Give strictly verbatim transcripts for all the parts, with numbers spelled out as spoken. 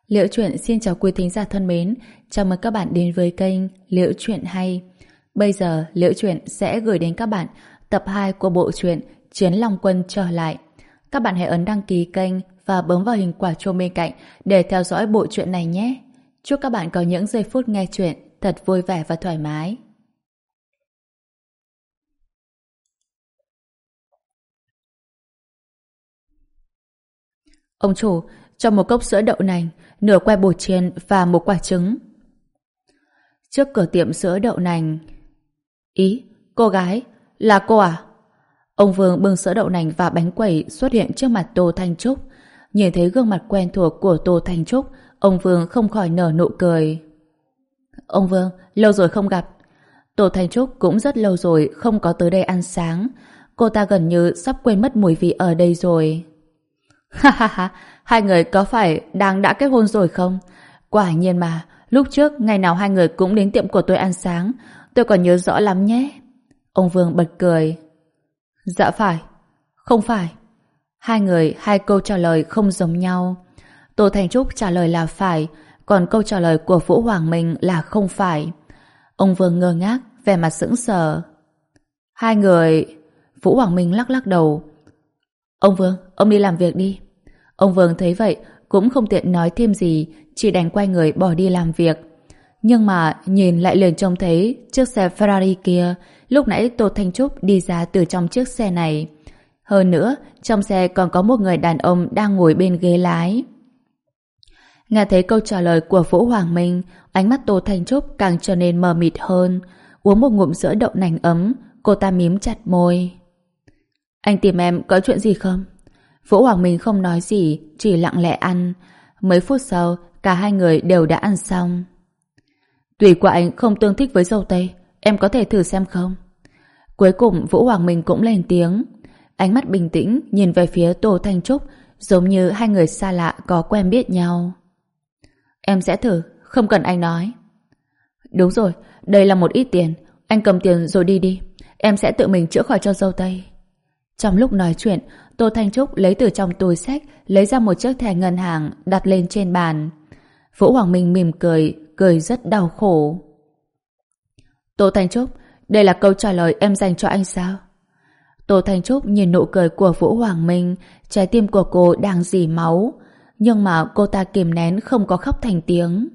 Liễu Chuyện xin chào quý thính giả thân mến, chào mừng các bạn đến với kênh Liễu Chuyện Hay. Bây giờ Liễu Chuyện sẽ gửi đến các bạn tập hai của bộ truyện Chiến Long Quân Trở Lại. Các bạn hãy ấn đăng ký kênh và bấm vào hình quả chuông bên cạnh để theo dõi bộ truyện này nhé. Chúc các bạn có những giây phút nghe truyện thật vui vẻ và thoải mái. Ông chủ, cho một cốc sữa đậu nành, nửa que bột chiên và một quả trứng. Trước cửa tiệm sữa đậu nành. Ý, cô gái, là cô à? Ông Vương bưng sữa đậu nành và bánh quẩy xuất hiện trước mặt Tô Thanh Trúc. Nhìn thấy gương mặt quen thuộc của Tô Thanh Trúc, ông Vương không khỏi nở nụ cười. Ông Vương, lâu rồi không gặp. Tô Thanh Trúc cũng rất lâu rồi không có tới đây ăn sáng. Cô ta gần như sắp quên mất mùi vị ở đây rồi. Ha ha ha, hai người có phải đang đã kết hôn rồi không? Quả nhiên mà, lúc trước ngày nào hai người cũng đến tiệm của tôi ăn sáng, tôi còn nhớ rõ lắm nhé. Ông Vương bật cười. Dạ phải, không phải. Hai người hai câu trả lời không giống nhau. Tô Thanh Trúc trả lời là phải, còn câu trả lời của Vũ Hoàng Minh là không phải. Ông Vương ngơ ngác, vẻ mặt sững sờ. Hai người... Vũ Hoàng Minh lắc lắc đầu. Ông Vương, ông đi làm việc đi. Ông Vương thấy vậy cũng không tiện nói thêm gì, chỉ đành quay người bỏ đi làm việc. Nhưng mà nhìn lại liền trông thấy chiếc xe Ferrari kia, lúc nãy Tô Thanh Trúc đi ra từ trong chiếc xe này. Hơn nữa, trong xe còn có một người đàn ông đang ngồi bên ghế lái. Nghe thấy câu trả lời của Vũ Hoàng Minh, ánh mắt Tô Thanh Trúc càng trở nên mờ mịt hơn. Uống một ngụm sữa đậu nành ấm, cô ta mím chặt môi. Anh tìm em có chuyện gì không? Vũ Hoàng Minh không nói gì, chỉ lặng lẽ ăn. Mấy phút sau, cả hai người đều đã ăn xong. Tùy của anh không tương thích với dâu tây, em có thể thử xem không? Cuối cùng Vũ Hoàng Minh cũng lên tiếng. Ánh mắt bình tĩnh nhìn về phía Tô Thanh Trúc, giống như hai người xa lạ có quen biết nhau. Em sẽ thử, không cần anh nói. Đúng rồi, đây là một ít tiền, anh cầm tiền rồi đi đi, em sẽ tự mình chữa khỏi cho dâu tây. Trong lúc nói chuyện, Tô Thanh Trúc lấy từ trong túi xách, lấy ra một chiếc thẻ ngân hàng đặt lên trên bàn. Vũ Hoàng Minh mỉm cười, cười rất đau khổ. Tô Thanh Trúc, đây là câu trả lời em dành cho anh sao? Tô Thanh Trúc nhìn nụ cười của Vũ Hoàng Minh, trái tim của cô đang rỉ máu, nhưng mà cô ta kìm nén không có khóc thành tiếng.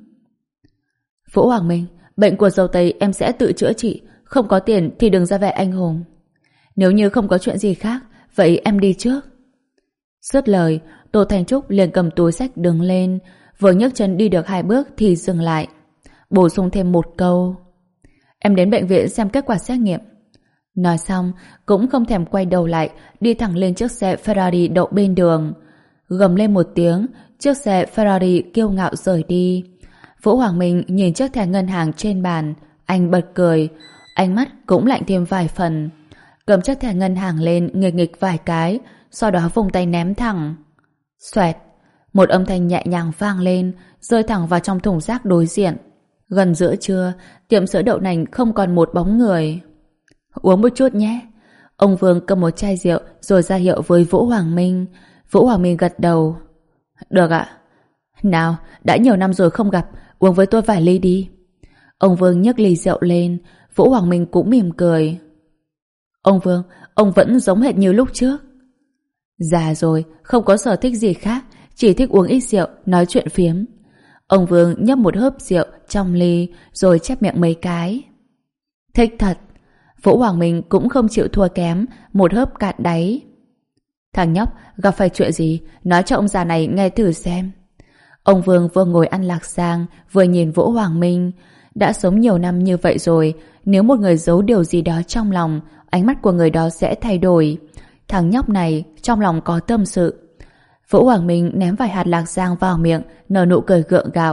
Vũ Hoàng Minh, bệnh của dâu tây em sẽ tự chữa trị, không có tiền thì đừng ra vẻ anh hùng. Nếu như không có chuyện gì khác, vậy em đi trước. Dứt lời, Tô Thanh Trúc liền cầm túi xách đứng lên, vừa nhấc chân đi được hai bước thì dừng lại, bổ sung thêm một câu. Em đến bệnh viện xem kết quả xét nghiệm. Nói xong, cũng không thèm quay đầu lại, đi thẳng lên chiếc xe Ferrari đậu bên đường. Gầm lên một tiếng, chiếc xe Ferrari kiêu ngạo rời đi. Vũ Hoàng Minh nhìn chiếc thẻ ngân hàng trên bàn, anh bật cười, ánh mắt cũng lạnh thêm vài phần. Cầm chiếc thẻ ngân hàng lên nghịch nghịch vài cái, sau đó vùng tay ném thẳng. Xoẹt, một âm thanh nhẹ nhàng vang lên, rơi thẳng vào trong thùng rác đối diện. Gần giữa trưa, tiệm sữa đậu nành không còn một bóng người. Uống một chút nhé. Ông Vương cầm một chai rượu rồi ra hiệu với Vũ Hoàng Minh. Vũ Hoàng Minh gật đầu. Được ạ. Nào, đã nhiều năm rồi không gặp, uống với tôi vài ly đi. Ông Vương nhấc ly rượu lên, Vũ Hoàng Minh cũng mỉm cười. Ông Vương, ông vẫn giống hệt như lúc trước. Già rồi, không có sở thích gì khác, chỉ thích uống ít rượu, nói chuyện phiếm. Ông Vương nhấp một hớp rượu trong ly rồi chép miệng mấy cái. Thích thật. Vũ Hoàng Minh cũng không chịu thua kém, một hớp cạn đáy. Thằng nhóc, gặp phải chuyện gì, nói cho ông già này nghe thử xem. Ông Vương vừa ngồi ăn lạc giang, vừa nhìn Vũ Hoàng Minh. Đã sống nhiều năm như vậy rồi, nếu một người giấu điều gì đó trong lòng, ánh mắt của người đó sẽ thay đổi. Thằng nhóc này trong lòng có tâm sự. Vũ Hoàng Minh ném vài hạt lạc giang vào miệng, nở nụ cười gượng gạo.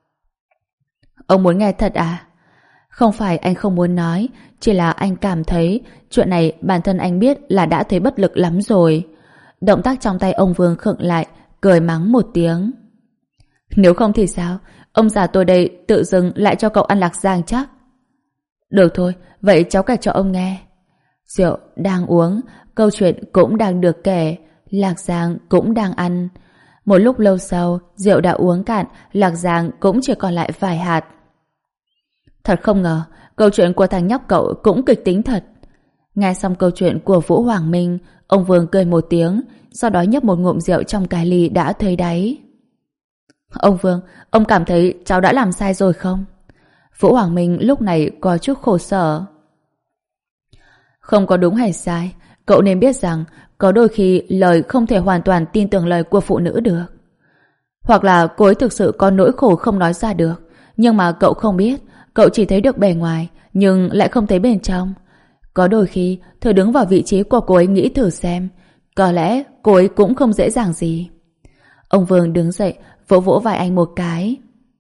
Ông muốn nghe thật à? Không phải anh không muốn nói, chỉ là anh cảm thấy chuyện này bản thân anh biết là đã thấy bất lực lắm rồi. Động tác trong tay ông Vương khựng lại, cười mắng một tiếng. Nếu không thì sao? Ông già tôi đây tự dưng lại cho cậu ăn lạc giang chắc. Được thôi, vậy cháu kể cho ông nghe. Rượu đang uống, câu chuyện cũng đang được kể, lạc giang cũng đang ăn. Một lúc lâu sau, rượu đã uống cạn, Lạc Giang cũng chỉ còn lại vài hạt. Thật không ngờ, câu chuyện của thằng nhóc cậu cũng kịch tính thật. Nghe xong câu chuyện của Vũ Hoàng Minh, ông Vương cười một tiếng, sau đó nhấp một ngụm rượu trong cái ly đã thấy đáy. Ông Vương, ông cảm thấy cháu đã làm sai rồi không? Vũ Hoàng Minh lúc này có chút khổ sở. Không có đúng hay sai, cậu nên biết rằng có đôi khi lời không thể hoàn toàn tin tưởng lời của phụ nữ được. Hoặc là cô ấy thực sự có nỗi khổ không nói ra được, nhưng mà cậu không biết, cậu chỉ thấy được bề ngoài, nhưng lại không thấy bên trong. Có đôi khi, thử đứng vào vị trí của cô ấy nghĩ thử xem, có lẽ cô ấy cũng không dễ dàng gì. Ông Vương đứng dậy, vỗ vỗ vai anh một cái.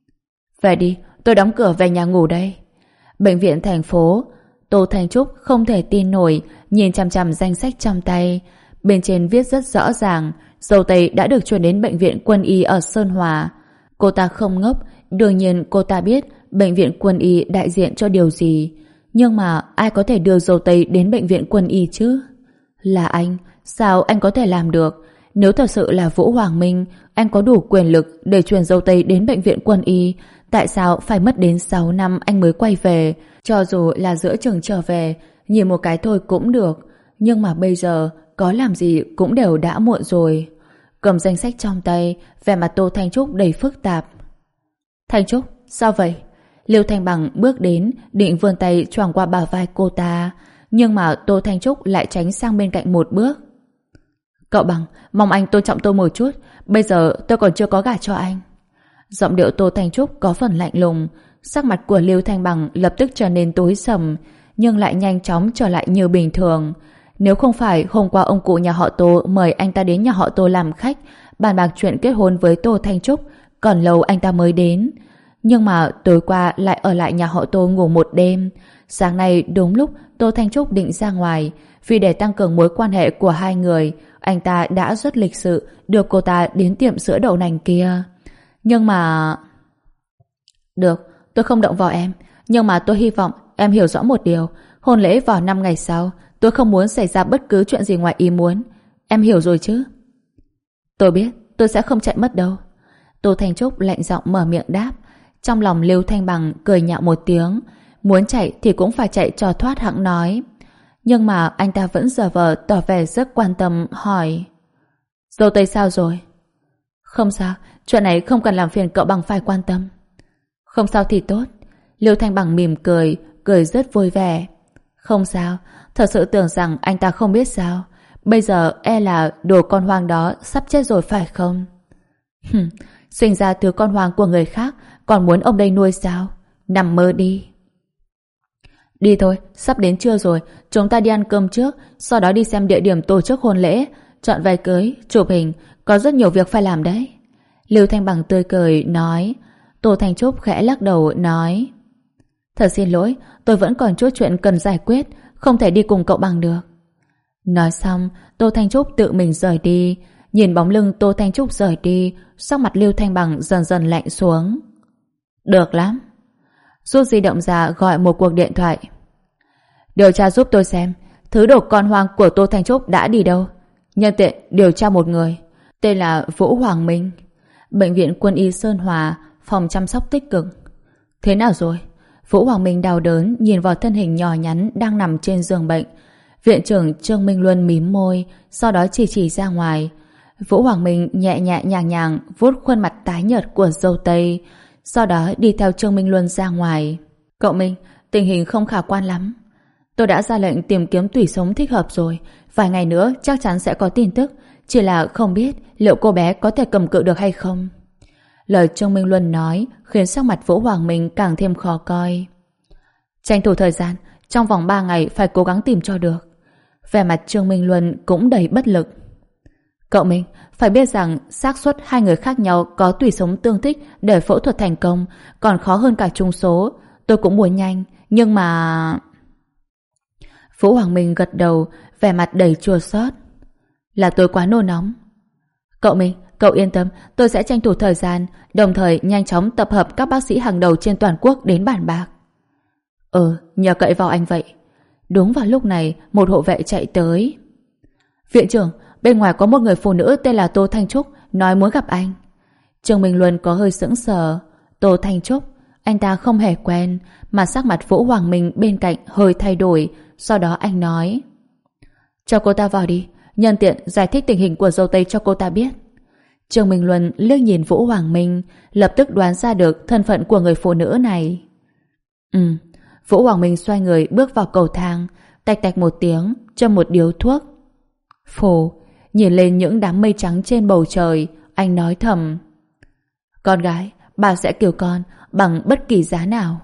Về đi, tôi đóng cửa về nhà ngủ đây. Bệnh viện thành phố. Tô Thanh Trúc không thể tin nổi, nhìn chằm chằm danh sách trong tay. Bên trên viết rất rõ ràng, dâu tây đã được chuyển đến bệnh viện quân y ở Sơn Hòa. Cô ta không ngốc, đương nhiên cô ta biết bệnh viện quân y đại diện cho điều gì. Nhưng mà ai có thể đưa dâu tây đến bệnh viện quân y chứ? Là anh, sao anh có thể làm được? Nếu thật sự là Vũ Hoàng Minh, anh có đủ quyền lực để chuyển dâu tây đến bệnh viện quân y. Tại sao phải mất đến sáu năm anh mới quay về? Cho dù là giữa chừng trở về, nhìn một cái thôi cũng được. Nhưng mà bây giờ, có làm gì cũng đều đã muộn rồi. Cầm danh sách trong tay, vẻ mặt Tô Thanh Trúc đầy phức tạp. Thanh Trúc, sao vậy? Liêu Thanh Bằng bước đến, định vươn tay choàng qua bả vai cô ta. Nhưng mà Tô Thanh Trúc lại tránh sang bên cạnh một bước. Cậu Bằng, mong anh tôn trọng tôi một chút. Bây giờ tôi còn chưa có gả cho anh. Giọng điệu Tô Thanh Trúc có phần lạnh lùng. Sắc mặt của Liêu Thanh Bằng lập tức trở nên tối sầm, nhưng lại nhanh chóng trở lại như bình thường. Nếu không phải hôm qua ông cụ nhà họ Tô mời anh ta đến nhà họ Tô làm khách, bàn bạc chuyện kết hôn với Tô Thanh Trúc, còn lâu anh ta mới đến. Nhưng mà tối qua lại ở lại nhà họ Tô ngủ một đêm. Sáng nay đúng lúc Tô Thanh Trúc định ra ngoài, vì để tăng cường mối quan hệ của hai người, anh ta đã rất lịch sự đưa cô ta đến tiệm sữa đậu nành kia. Nhưng mà... Được, tôi không động vào em, nhưng mà tôi hy vọng em hiểu rõ một điều. Hôn lễ vào năm ngày sau, tôi không muốn xảy ra bất cứ chuyện gì ngoài ý muốn. Em hiểu rồi chứ? Tôi biết, tôi sẽ không chạy mất đâu. Tô Thanh Trúc lạnh giọng mở miệng đáp. Trong lòng Liêu Thanh Bằng cười nhạo một tiếng. Muốn chạy thì cũng phải chạy cho thoát hẵng nói. Nhưng mà anh ta vẫn giả vờ tỏ vẻ rất quan tâm hỏi. Dâu tây sao rồi? Không sao, chuyện này không cần làm phiền cậu Bằng phải quan tâm. Không sao thì tốt. Liêu Thanh Bằng mỉm cười, cười rất vui vẻ. Không sao, thật sự tưởng rằng anh ta không biết sao. Bây giờ e là đồ con hoang đó sắp chết rồi phải không? Hừm, sinh ra từ con hoang của người khác, còn muốn ông đây nuôi sao? Nằm mơ đi. Đi thôi, sắp đến trưa rồi, chúng ta đi ăn cơm trước, sau đó đi xem địa điểm tổ chức hôn lễ, chọn váy cưới, chụp hình, có rất nhiều việc phải làm đấy. Lưu Thanh Bằng tươi cười nói. Tô Thanh Trúc khẽ lắc đầu nói. Thật xin lỗi, tôi vẫn còn chút chuyện cần giải quyết, không thể đi cùng cậu Bằng được. Nói xong, Tô Thanh Trúc tự mình rời đi. Nhìn bóng lưng Tô Thanh Trúc rời đi, sắc mặt Lưu Thanh Bằng dần dần lạnh xuống. Được lắm. Rút di động ra gọi một cuộc điện thoại. Điều tra giúp tôi xem thứ đồ con hoang của Tô Thanh Trúc đã đi đâu. Nhân tiện điều tra một người tên là Vũ Hoàng Minh, bệnh viện quân y Sơn Hòa, phòng chăm sóc tích cực. Thế nào rồi? Vũ Hoàng Minh đau đớn nhìn vào thân hình nhỏ nhắn đang nằm trên giường bệnh. Viện trưởng Trương Minh Luân mím môi, sau đó chỉ chỉ ra ngoài. Vũ Hoàng Minh nhẹ nhẹ nhàng nhàng vuốt khuôn mặt tái nhợt của dâu tây, sau đó đi theo Trương Minh Luân ra ngoài. Cậu Minh, tình hình không khả quan lắm. Tôi đã ra lệnh tìm kiếm tủy sống thích hợp rồi, vài ngày nữa chắc chắn sẽ có tin tức, chỉ là không biết liệu cô bé có thể cầm cự được hay không. Lời Trương Minh Luân nói khiến sắc mặt Vũ Hoàng Minh càng thêm khó coi. Tranh thủ thời gian, trong vòng ba ngày phải cố gắng tìm cho được. Vẻ mặt Trương Minh Luân cũng đầy bất lực. Cậu Minh, phải biết rằng xác suất hai người khác nhau có tủy sống tương thích để phẫu thuật thành công còn khó hơn cả chung số. Tôi cũng muốn nhanh, nhưng mà... Vũ Hoàng Minh gật đầu, vẻ mặt đầy chua xót. Là tôi quá nôn nóng. Cậu Minh, cậu yên tâm, tôi sẽ tranh thủ thời gian, đồng thời nhanh chóng tập hợp các bác sĩ hàng đầu trên toàn quốc đến bàn bạc. Ừ, nhờ cậy vào anh vậy. Đúng vào lúc này, một hộ vệ chạy tới. Viện trưởng, bên ngoài có một người phụ nữ tên là Tô Thanh Trúc nói muốn gặp anh. Trương Minh Luân có hơi sững sờ. Tô Thanh Trúc, anh ta không hề quen, mà sắc mặt Vũ Hoàng Minh bên cạnh hơi thay đổi. Sau đó anh nói: cho cô ta vào đi, nhân tiện giải thích tình hình của dâu tây cho cô ta biết. Trương Minh Luân liếc nhìn Vũ Hoàng Minh, lập tức đoán ra được thân phận của người phụ nữ này. Ừ. Vũ Hoàng Minh xoay người bước vào cầu thang, tạch tạch một tiếng, châm một điếu thuốc. Phù, nhìn lên những đám mây trắng trên bầu trời, anh nói thầm: con gái, bà sẽ cứu con bằng bất kỳ giá nào.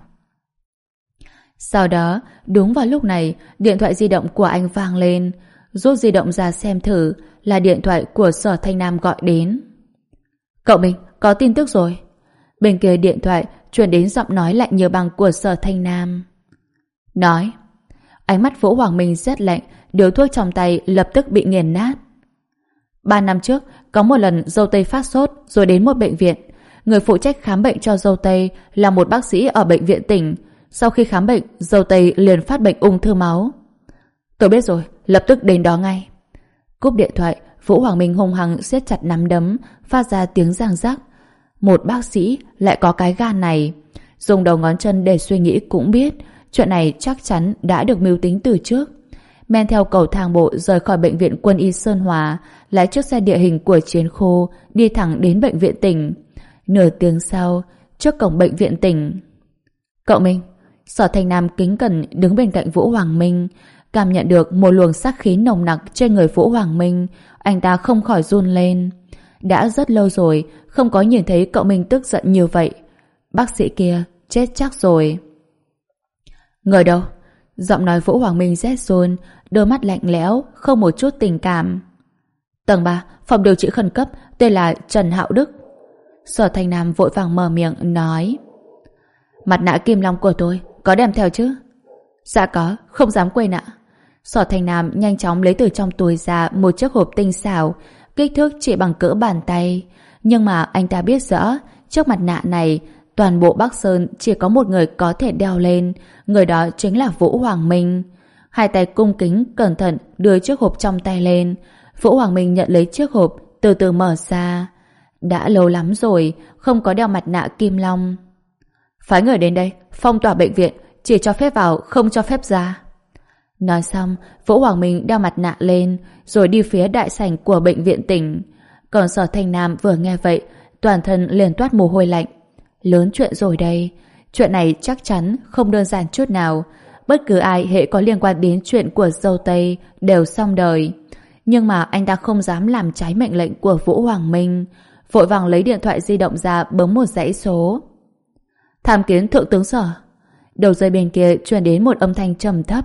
Sau đó, đúng vào lúc này, điện thoại di động của anh vang lên. Rút di động ra xem thử, là điện thoại của Sở Thanh Nam gọi đến. Cậu Minh, có tin tức rồi. Bên kia điện thoại truyền đến giọng nói lạnh như băng của Sở Thanh Nam. Nói. Ánh mắt Vũ Hoàng Minh rất lạnh, điếu thuốc trong tay lập tức bị nghiền nát. Ba năm trước, có một lần dâu tây phát sốt rồi đến một bệnh viện. Người phụ trách khám bệnh cho dâu tây là một bác sĩ ở bệnh viện tỉnh. Sau khi khám bệnh, dâu tây liền phát bệnh ung thư máu. Tôi biết rồi, lập tức đến đó ngay. Cúp điện thoại, Vũ Hoàng Minh hung hăng siết chặt nắm đấm, phát ra tiếng răng rắc. Một bác sĩ lại có cái gan này. Dùng đầu ngón chân để suy nghĩ cũng biết chuyện này chắc chắn đã được mưu tính từ trước. Men theo cầu thang bộ rời khỏi bệnh viện Quân y Sơn Hòa, lái chiếc xe địa hình của chiến khu đi thẳng đến bệnh viện tỉnh. Nửa tiếng sau, trước cổng bệnh viện tỉnh. Cậu Minh. Sở Thanh Nam kính cẩn đứng bên cạnh Vũ Hoàng Minh, cảm nhận được một luồng sát khí nồng nặc trên người Vũ Hoàng Minh, anh ta không khỏi run lên. Đã rất lâu rồi không có nhìn thấy cậu Minh tức giận như vậy. Bác sĩ kia chết chắc rồi. Người đâu? Giọng nói Vũ Hoàng Minh rét run, đôi mắt lạnh lẽo, không một chút tình cảm. Tầng ba, phòng điều trị khẩn cấp, tên là Trần Hạo Đức. Sở Thanh Nam vội vàng mở miệng nói. Mặt nạ kim long của tôi có đem theo chứ? Dạ có, không dám quên ạ. Sở Thanh Nam nhanh chóng lấy từ trong túi ra một chiếc hộp tinh xảo, kích thước chỉ bằng cỡ bàn tay. Nhưng mà anh ta biết rõ, chiếc mặt nạ này toàn bộ Bắc Sơn chỉ có một người có thể đeo lên, người đó chính là Vũ Hoàng Minh. Hai tay cung kính cẩn thận đưa chiếc hộp trong tay lên. Vũ Hoàng Minh nhận lấy chiếc hộp, từ từ mở ra. Đã lâu lắm rồi không có đeo mặt nạ kim long. Phái người đến đây phong tỏa bệnh viện, chỉ cho phép vào không cho phép ra. Nói xong, Vũ Hoàng Minh đeo mặt nạ lên rồi đi phía đại sảnh của bệnh viện tỉnh. Còn Sở Thanh Nam vừa nghe vậy, toàn thân liền toát mồ hôi lạnh. Lớn chuyện rồi đây. Chuyện này chắc chắn không đơn giản chút nào. Bất cứ ai hệ có liên quan đến chuyện của dâu tây đều xong đời. Nhưng mà anh ta không dám làm trái mệnh lệnh của Vũ Hoàng Minh, vội vàng lấy điện thoại di động ra bấm một dãy số. Tham kiến thượng tướng Sở. Đầu dây bên kia truyền đến một âm thanh trầm thấp.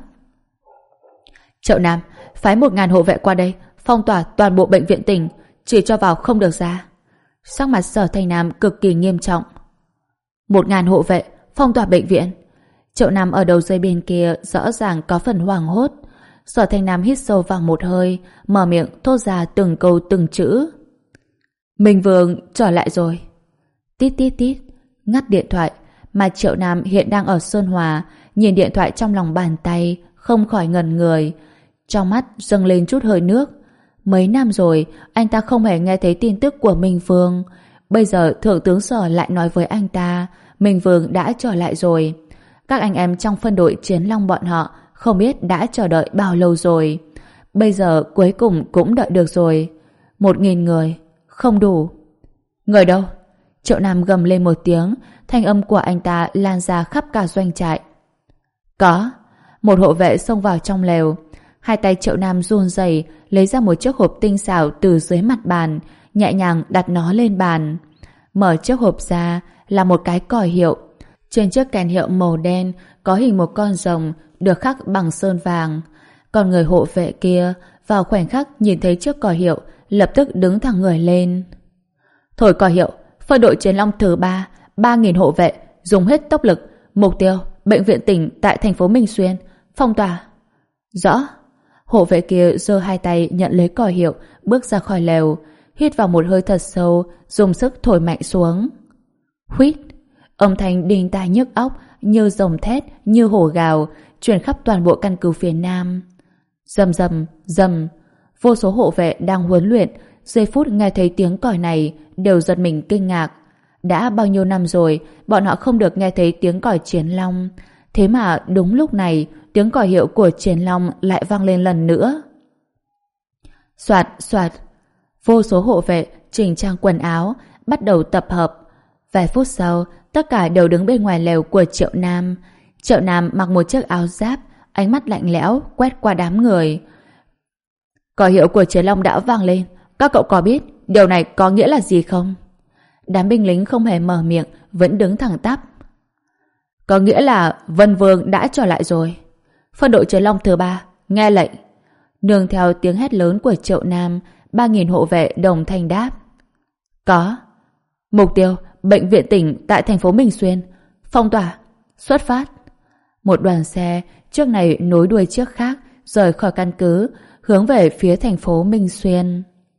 Triệu Nam, phái một ngàn hộ vệ qua đây, phong tỏa toàn bộ bệnh viện tỉnh, chỉ cho vào không được ra. Sắc mặt Sở Thanh Nam cực kỳ nghiêm trọng. Một ngàn hộ vệ, phong tỏa bệnh viện. Triệu Nam ở đầu dây bên kia rõ ràng có phần hoảng hốt. Sở Thanh Nam hít sâu vào một hơi, mở miệng thốt ra từng câu từng chữ. Minh Vương trở lại rồi. Tít tít tít, ngắt điện thoại, mà Triệu Nam hiện đang ở Sơn Hòa, nhìn điện thoại trong lòng bàn tay, không khỏi ngẩn người. Trong mắt dâng lên chút hơi nước. Mấy năm rồi, anh ta không hề nghe thấy tin tức của Minh Vương. Bây giờ thượng tướng Sở lại nói với anh ta, Minh Vương đã trở lại rồi. Các anh em trong phân đội Chiến Long bọn họ không biết đã chờ đợi bao lâu rồi. Bây giờ cuối cùng cũng đợi được rồi. Một nghìn người, không đủ. Người đâu? Triệu Nam gầm lên một tiếng, thanh âm của anh ta lan ra khắp cả doanh trại. Có. Một hộ vệ xông vào trong lều. Hai tay Triệu Nam run rẩy lấy ra một chiếc hộp tinh xảo từ dưới mặt bàn, nhẹ nhàng đặt nó lên bàn. Mở chiếc hộp ra là một cái còi hiệu. Trên chiếc kèn hiệu màu đen có hình một con rồng được khắc bằng sơn vàng. Còn người hộ vệ kia vào khoảnh khắc nhìn thấy chiếc còi hiệu lập tức đứng thẳng người lên. Thổi còi hiệu, phân đội Chiến Long thứ ba, ba nghìn hộ vệ, dùng hết tốc lực, mục tiêu bệnh viện tỉnh tại thành phố Minh Xuyên, phong tỏa. Rõ. Hộ vệ kia giơ hai tay nhận lấy còi hiệu, bước ra khỏi lều, hít vào một hơi thật sâu, dùng sức thổi mạnh xuống. Huýt. Âm thanh đinh tai nhức óc, như rồng thét, như hổ gào, truyền khắp toàn bộ căn cứ phía Nam. Rầm rầm, rầm. Vô số hộ vệ đang huấn luyện, giây phút nghe thấy tiếng còi này đều giật mình kinh ngạc. Đã bao nhiêu năm rồi bọn họ không được nghe thấy tiếng còi chiến long. Thế mà đúng lúc này tiếng còi hiệu của chiến long lại vang lên lần nữa. Soạt soạt, vô số hộ vệ chỉnh trang quần áo bắt đầu tập hợp. Vài phút sau tất cả đều đứng bên ngoài lều của Triệu Nam. Triệu Nam mặc một chiếc áo giáp, ánh mắt lạnh lẽo quét qua đám người. Còi hiệu của chiến long đã vang lên, các cậu có biết điều này có nghĩa là gì không? Đám binh lính không hề mở miệng, vẫn đứng thẳng tắp. Có nghĩa là Vân Vương đã trở lại rồi. Phân đội chiến long thứ ba nghe lệnh. Nương theo tiếng hét lớn của Triệu Nam, ba nghìn hộ vệ đồng thanh đáp. Có. Mục tiêu bệnh viện tỉnh tại thành phố Minh Xuyên. Phong tỏa. Xuất phát. Một đoàn xe trước này nối đuôi chiếc khác rời khỏi căn cứ, hướng về phía thành phố Minh Xuyên.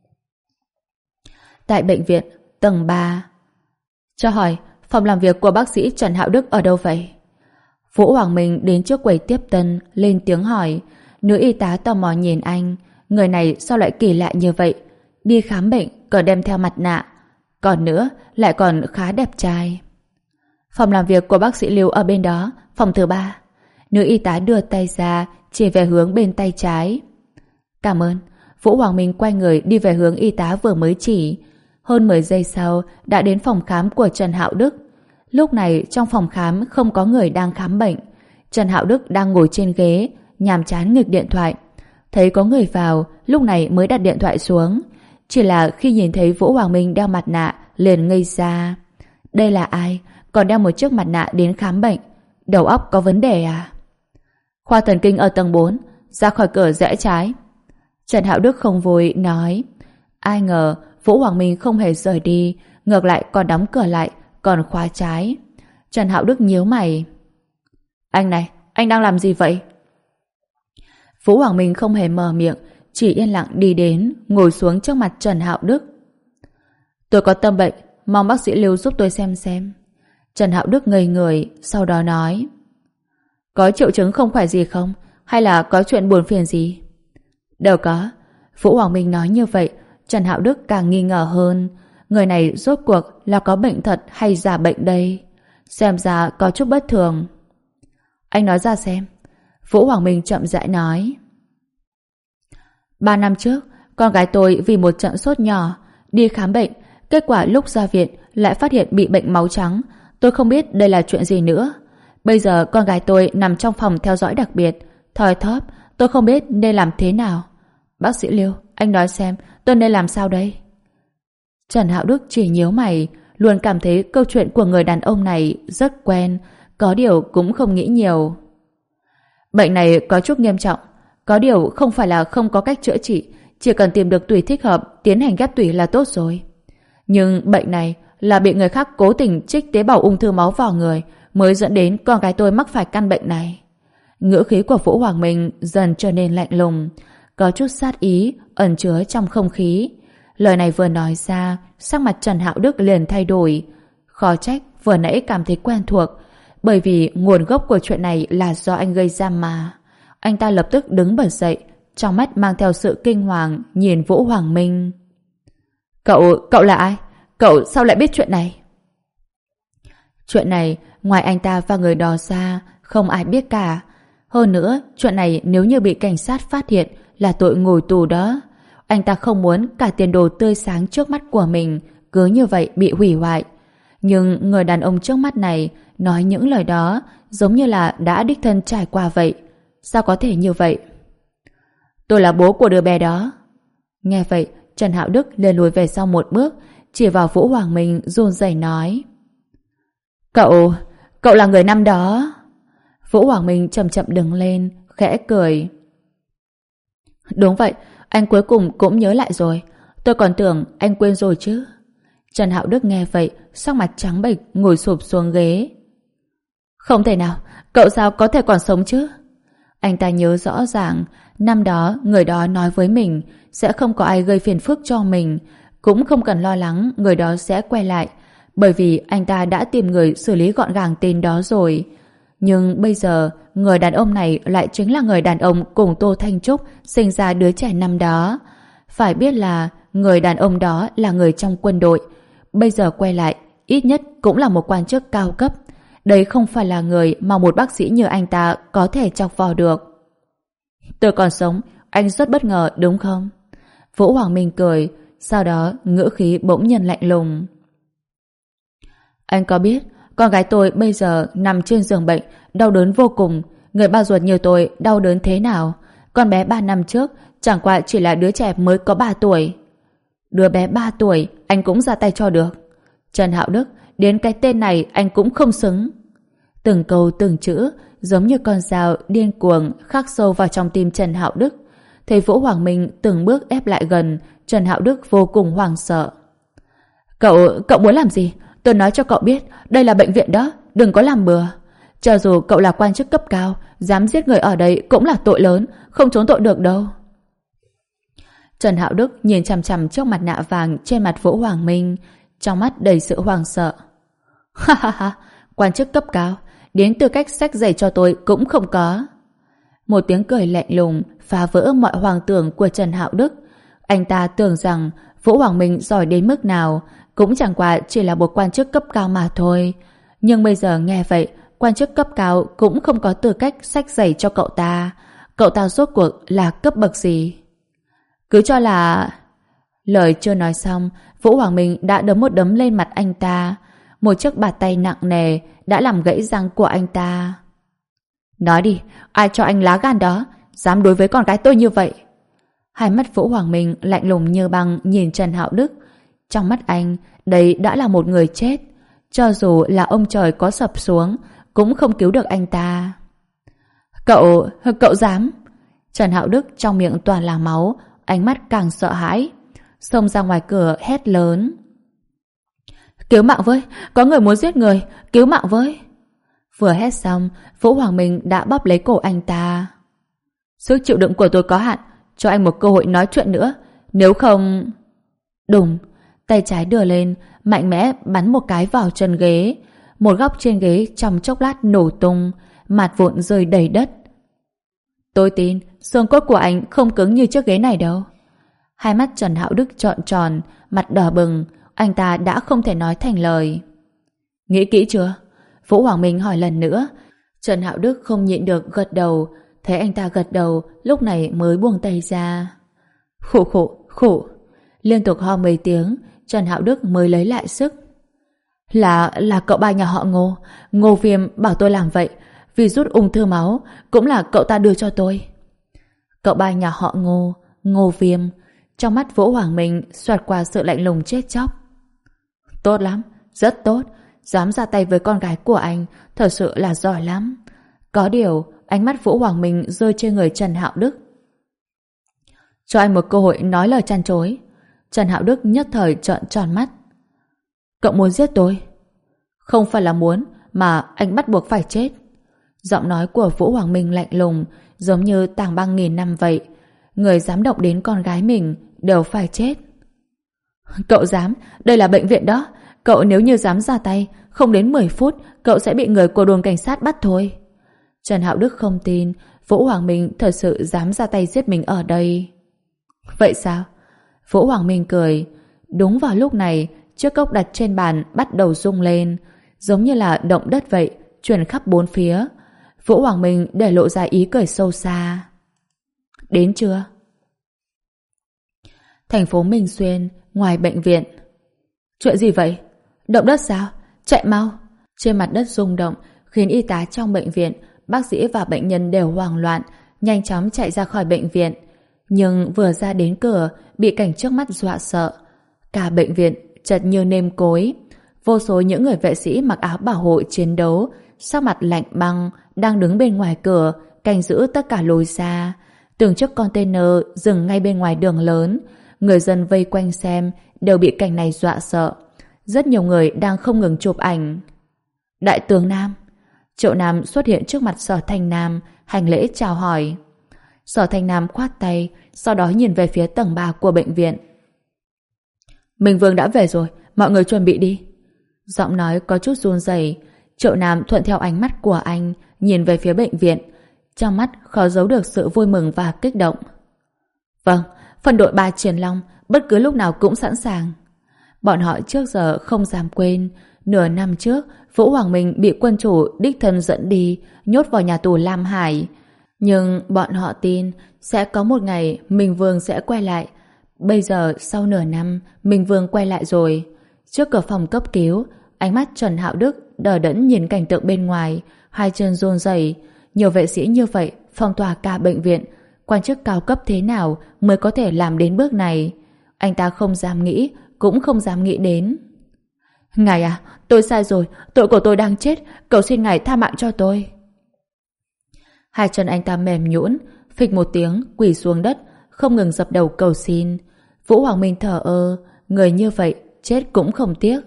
Tại bệnh viện tầng ba. Cho hỏi, phòng làm việc của bác sĩ Trần Hạo Đức ở đâu vậy? Vũ Hoàng Minh đến trước quầy tiếp tân, lên tiếng hỏi. Nữ y tá tò mò nhìn anh. Người này sao lại kỳ lạ như vậy? Đi khám bệnh còn đem theo mặt nạ. Còn nữa, lại còn khá đẹp trai. Phòng làm việc của bác sĩ Lưu ở bên đó, phòng thứ ba. Nữ y tá đưa tay ra, chỉ về hướng bên tay trái. Cảm ơn. Vũ Hoàng Minh quay người đi về hướng y tá vừa mới chỉ. Hơn mười giây sau đã đến phòng khám của Trần Hạo Đức. Lúc này trong phòng khám không có người đang khám bệnh. Trần Hạo Đức đang ngồi trên ghế, nhàm chán nghịch điện thoại. Thấy có người vào, lúc này mới đặt điện thoại xuống. Chỉ là khi nhìn thấy Vũ Hoàng Minh đeo mặt nạ, liền ngây ra. Đây là ai? Còn đeo một chiếc mặt nạ đến khám bệnh. Đầu óc có vấn đề à? Khoa thần kinh ở tầng bốn, ra khỏi cửa rẽ trái. Trần Hạo Đức không vui nói. Ai ngờ Vũ Hoàng Minh không hề rời đi, ngược lại còn đóng cửa lại, còn khóa trái. Trần Hạo Đức nhíu mày. Anh này, anh đang làm gì vậy? Vũ Hoàng Minh không hề mở miệng, chỉ yên lặng đi đến, ngồi xuống trước mặt Trần Hạo Đức. Tôi có tâm bệnh, mong bác sĩ Lưu giúp tôi xem xem. Trần Hạo Đức ngây người, sau đó nói. Có triệu chứng không khỏe gì không? Hay là có chuyện buồn phiền gì? Đều có. Vũ Hoàng Minh nói như vậy, Trần Hạo Đức càng nghi ngờ hơn. Người này rốt cuộc là có bệnh thật hay giả bệnh đây? Xem ra có chút bất thường. Anh nói ra xem. Vũ Hoàng Minh chậm rãi nói. Ba năm trước, con gái tôi vì một trận sốt nhỏ, đi khám bệnh. Kết quả lúc ra viện lại phát hiện bị bệnh máu trắng. Tôi không biết đây là chuyện gì nữa. Bây giờ con gái tôi nằm trong phòng theo dõi đặc biệt. Thoi thóp, tôi không biết nên làm thế nào. Bác sĩ Liêu, anh nói xem tôi nên làm sao đây? Trần Hạo Đức chỉ nhíu mày, luôn cảm thấy câu chuyện của người đàn ông này rất quen, có điều cũng không nghĩ nhiều. Bệnh này có chút nghiêm trọng, có điều không phải là không có cách chữa trị, chỉ cần tìm được tủy thích hợp, tiến hành ghép tủy là tốt rồi. Nhưng bệnh này là bị người khác cố tình trích tế bào ung thư máu vào người, mới dẫn đến con gái tôi mắc phải căn bệnh này. Ngữ khí của Vũ Hoàng Minh dần trở nên lạnh lùng, có chút sát ý ẩn chứa trong không khí. Lời này vừa nói ra, sắc mặt Trần Hạo Đức liền thay đổi. Khó trách vừa nãy cảm thấy quen thuộc, bởi vì nguồn gốc của chuyện này là do anh gây ra mà. Anh ta lập tức đứng bật dậy, trong mắt mang theo sự kinh hoàng nhìn Vũ Hoàng Minh. Cậu, cậu là ai? Cậu sao lại biết chuyện này? Chuyện này, ngoài anh ta và người đó ra, không ai biết cả. Hơn nữa, chuyện này nếu như bị cảnh sát phát hiện là tội ngồi tù đó. Anh ta không muốn cả tiền đồ tươi sáng trước mắt của mình cứ như vậy bị hủy hoại. Nhưng người đàn ông trước mắt này nói những lời đó giống như là đã đích thân trải qua vậy. Sao có thể như vậy? Tôi là bố của đứa bé đó. Nghe vậy, Trần Hạo Đức liền lùi về sau một bước, chỉ vào Vũ Hoàng Minh run rẩy nói. Cậu, cậu là người năm đó. Vũ Hoàng Minh chậm chậm đứng lên, khẽ cười. Đúng vậy, anh cuối cùng cũng nhớ lại rồi. Tôi còn tưởng anh quên rồi chứ. Trần Hạo Đức nghe vậy, sắc mặt trắng bệch ngồi sụp xuống ghế. Không thể nào, cậu sao có thể còn sống chứ? Anh ta nhớ rõ ràng, năm đó người đó nói với mình sẽ không có ai gây phiền phức cho mình, cũng không cần lo lắng người đó sẽ quay lại, bởi vì anh ta đã tìm người xử lý gọn gàng tên đó rồi. Nhưng bây giờ, người đàn ông này lại chính là người đàn ông cùng Tô Thanh Trúc sinh ra đứa trẻ năm đó. Phải biết là người đàn ông đó là người trong quân đội. Bây giờ quay lại, ít nhất cũng là một quan chức cao cấp. Đấy không phải là người mà một bác sĩ như anh ta có thể chọc vào được. Tôi còn sống, anh rất bất ngờ đúng không? Vũ Hoàng Minh cười, sau đó ngữ khí bỗng nhiên lạnh lùng. Anh có biết con gái tôi bây giờ nằm trên giường bệnh, đau đớn vô cùng. Người ba ruột như tôi đau đớn thế nào? Con bé ba năm trước chẳng qua chỉ là đứa trẻ mới có ba tuổi. Đứa bé ba tuổi anh cũng ra tay cho được? Trần Hạo Đức, đến cái tên này anh cũng không xứng. Từng câu từng chữ giống như con dao điên cuồng khắc sâu vào trong tim Trần Hạo Đức. Thấy Vũ Hoàng Minh từng bước ép lại gần, Trần Hạo Đức vô cùng hoảng sợ. Cậu, cậu muốn làm gì? Tôi nói cho cậu biết, đây là bệnh viện đó, đừng có làm bừa. Cho dù cậu là quan chức cấp cao, dám giết người ở đây cũng là tội lớn, không trốn tội được đâu. Trần Hạo Đức nhìn chằm chằm trước mặt nạ vàng trên mặt Vũ Hoàng Minh, trong mắt đầy sự hoảng sợ. Ha ha ha, quan chức cấp cao, đến tư cách xách giày cho tôi cũng không có. Một tiếng cười lạnh lùng phá vỡ mọi hoang tưởng của Trần Hạo Đức. Anh ta tưởng rằng Vũ Hoàng Minh giỏi đến mức nào cũng chẳng qua chỉ là một quan chức cấp cao mà thôi. Nhưng bây giờ nghe vậy, quan chức cấp cao cũng không có tư cách xách giày cho cậu ta. Cậu ta rốt cuộc là cấp bậc gì? Cứ cho là... Lời chưa nói xong, Vũ Hoàng Minh đã đấm một đấm lên mặt anh ta. Một chiếc bạt tay nặng nề đã làm gãy răng của anh ta. Nói đi, ai cho anh lá gan đó, dám đối với con gái tôi như vậy? Hai mắt Vũ Hoàng Minh lạnh lùng như băng nhìn Trần Hạo Đức. Trong mắt anh, đây đã là một người chết. Cho dù là ông trời có sập xuống, cũng không cứu được anh ta. Cậu, cậu dám? Trần Hạo Đức trong miệng toàn là máu, ánh mắt càng sợ hãi. Xông ra ngoài cửa hét lớn. Cứu mạng với, có người muốn giết người, cứu mạng với. Vừa hét xong, Vũ Hoàng Minh đã bóp lấy cổ anh ta. Sức chịu đựng của tôi có hạn, cho anh một cơ hội nói chuyện nữa, nếu không... Đùng, tay trái đưa lên, mạnh mẽ bắn một cái vào chân ghế. Một góc trên ghế trong chốc lát nổ tung, mạt vụn rơi đầy đất. Tôi tin xương cốt của anh không cứng như chiếc ghế này đâu. Hai mắt Trần Hạo Đức trợn tròn, mặt đỏ bừng, anh ta đã không thể nói thành lời. Nghĩ kỹ chưa? Vũ Hoàng Minh hỏi lần nữa. Trần Hạo Đức không nhịn được gật đầu. Thấy anh ta gật đầu, lúc này mới buông tay ra. Khụ khụ, khụ. Liên tục ho mấy tiếng, Trần Hạo Đức mới lấy lại sức. Là, là cậu ba nhà họ Ngô. Ngô Viêm bảo tôi làm vậy. Vì rút ung thư máu, cũng là cậu ta đưa cho tôi. Cậu ba nhà họ Ngô, Ngô Viêm. Trong mắt Vũ Hoàng Minh xoẹt qua sự lạnh lùng chết chóc. Tốt lắm, rất tốt. Dám ra tay với con gái của anh, thật sự là giỏi lắm. Có điều, ánh mắt Vũ Hoàng Minh rơi trên người Trần Hạo Đức. Cho anh một cơ hội nói lời chăn chối. Trần Hạo Đức nhất thời trợn tròn mắt. Cậu muốn giết tôi? Không phải là muốn, mà anh bắt buộc phải chết. Giọng nói của Vũ Hoàng Minh lạnh lùng, giống như tảng băng nghìn năm vậy. Người dám động đến con gái mình đều phải chết. Cậu dám? Đây là bệnh viện đó. Cậu nếu như dám ra tay, không đến mười phút cậu sẽ bị người của đồn cảnh sát bắt thôi. Trần Hạo Đức không tin Vũ Hoàng Minh thật sự dám ra tay giết mình ở đây. Vậy sao? Vũ Hoàng Minh cười. Đúng vào lúc này, chiếc cốc đặt trên bàn bắt đầu rung lên, giống như là động đất vậy, truyền khắp bốn phía. Vũ Hoàng Minh để lộ ra ý cười sâu xa. Đến chưa? Thành phố Minh Xuyên, ngoài bệnh viện. Chuyện gì vậy? Động đất sao? Chạy mau! Trên mặt đất rung động, khiến y tá trong bệnh viện, bác sĩ và bệnh nhân đều hoảng loạn, nhanh chóng chạy ra khỏi bệnh viện. Nhưng vừa ra đến cửa, bị cảnh trước mắt dọa sợ. Cả bệnh viện chật như nêm cối. Vô số những người vệ sĩ mặc áo bảo hộ chiến đấu, sắc mặt lạnh băng, đang đứng bên ngoài cửa, canh giữ tất cả lối ra. Từng chiếc container dừng ngay bên ngoài đường lớn. Người dân vây quanh xem, đều bị cảnh này dọa sợ. Rất nhiều người đang không ngừng chụp ảnh. Đại tướng Nam. Triệu Nam xuất hiện trước mặt Sở Thanh Nam, hành lễ chào hỏi. Sở Thanh Nam khoát tay, sau đó nhìn về phía tầng ba của bệnh viện. Minh Vương đã về rồi, mọi người chuẩn bị đi. Giọng nói có chút run rẩy. Triệu Nam thuận theo ánh mắt của anh, nhìn về phía bệnh viện. Trong mắt khó giấu được sự vui mừng và kích động. Vâng, phân đội ba Triển Long, bất cứ lúc nào cũng sẵn sàng. Bọn họ trước giờ không dám quên, nửa năm trước Vũ Hoàng Minh bị quân chủ đích thân dẫn đi, nhốt vào nhà tù Lam Hải. Nhưng bọn họ tin sẽ có một ngày Minh Vương sẽ quay lại. Bây giờ sau nửa năm Minh Vương quay lại rồi. Trước cửa phòng cấp cứu, ánh mắt Trần Hạo Đức đờ đẫn nhìn cảnh tượng bên ngoài, hai chân run rẩy. Nhiều vệ sĩ như vậy phong tỏa cả bệnh viện, quan chức cao cấp thế nào mới có thể làm đến bước này? Anh ta không dám nghĩ, cũng không dám nghĩ đến. Ngài à, tôi sai rồi, tội của tôi đang chết, cầu xin ngài tha mạng cho tôi. Hai chân anh ta mềm nhũn, phịch một tiếng quỳ xuống đất, không ngừng dập đầu cầu xin. Vũ Hoàng Minh thở ơ, người như vậy chết cũng không tiếc.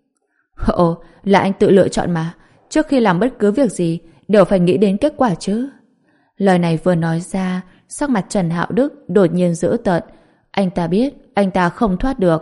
Ồ, là anh tự lựa chọn mà, trước khi làm bất cứ việc gì đều phải nghĩ đến kết quả chứ. Lời này vừa nói ra, sắc mặt Trần Hạo Đức đột nhiên dữ tợn. Anh ta biết anh ta không thoát được.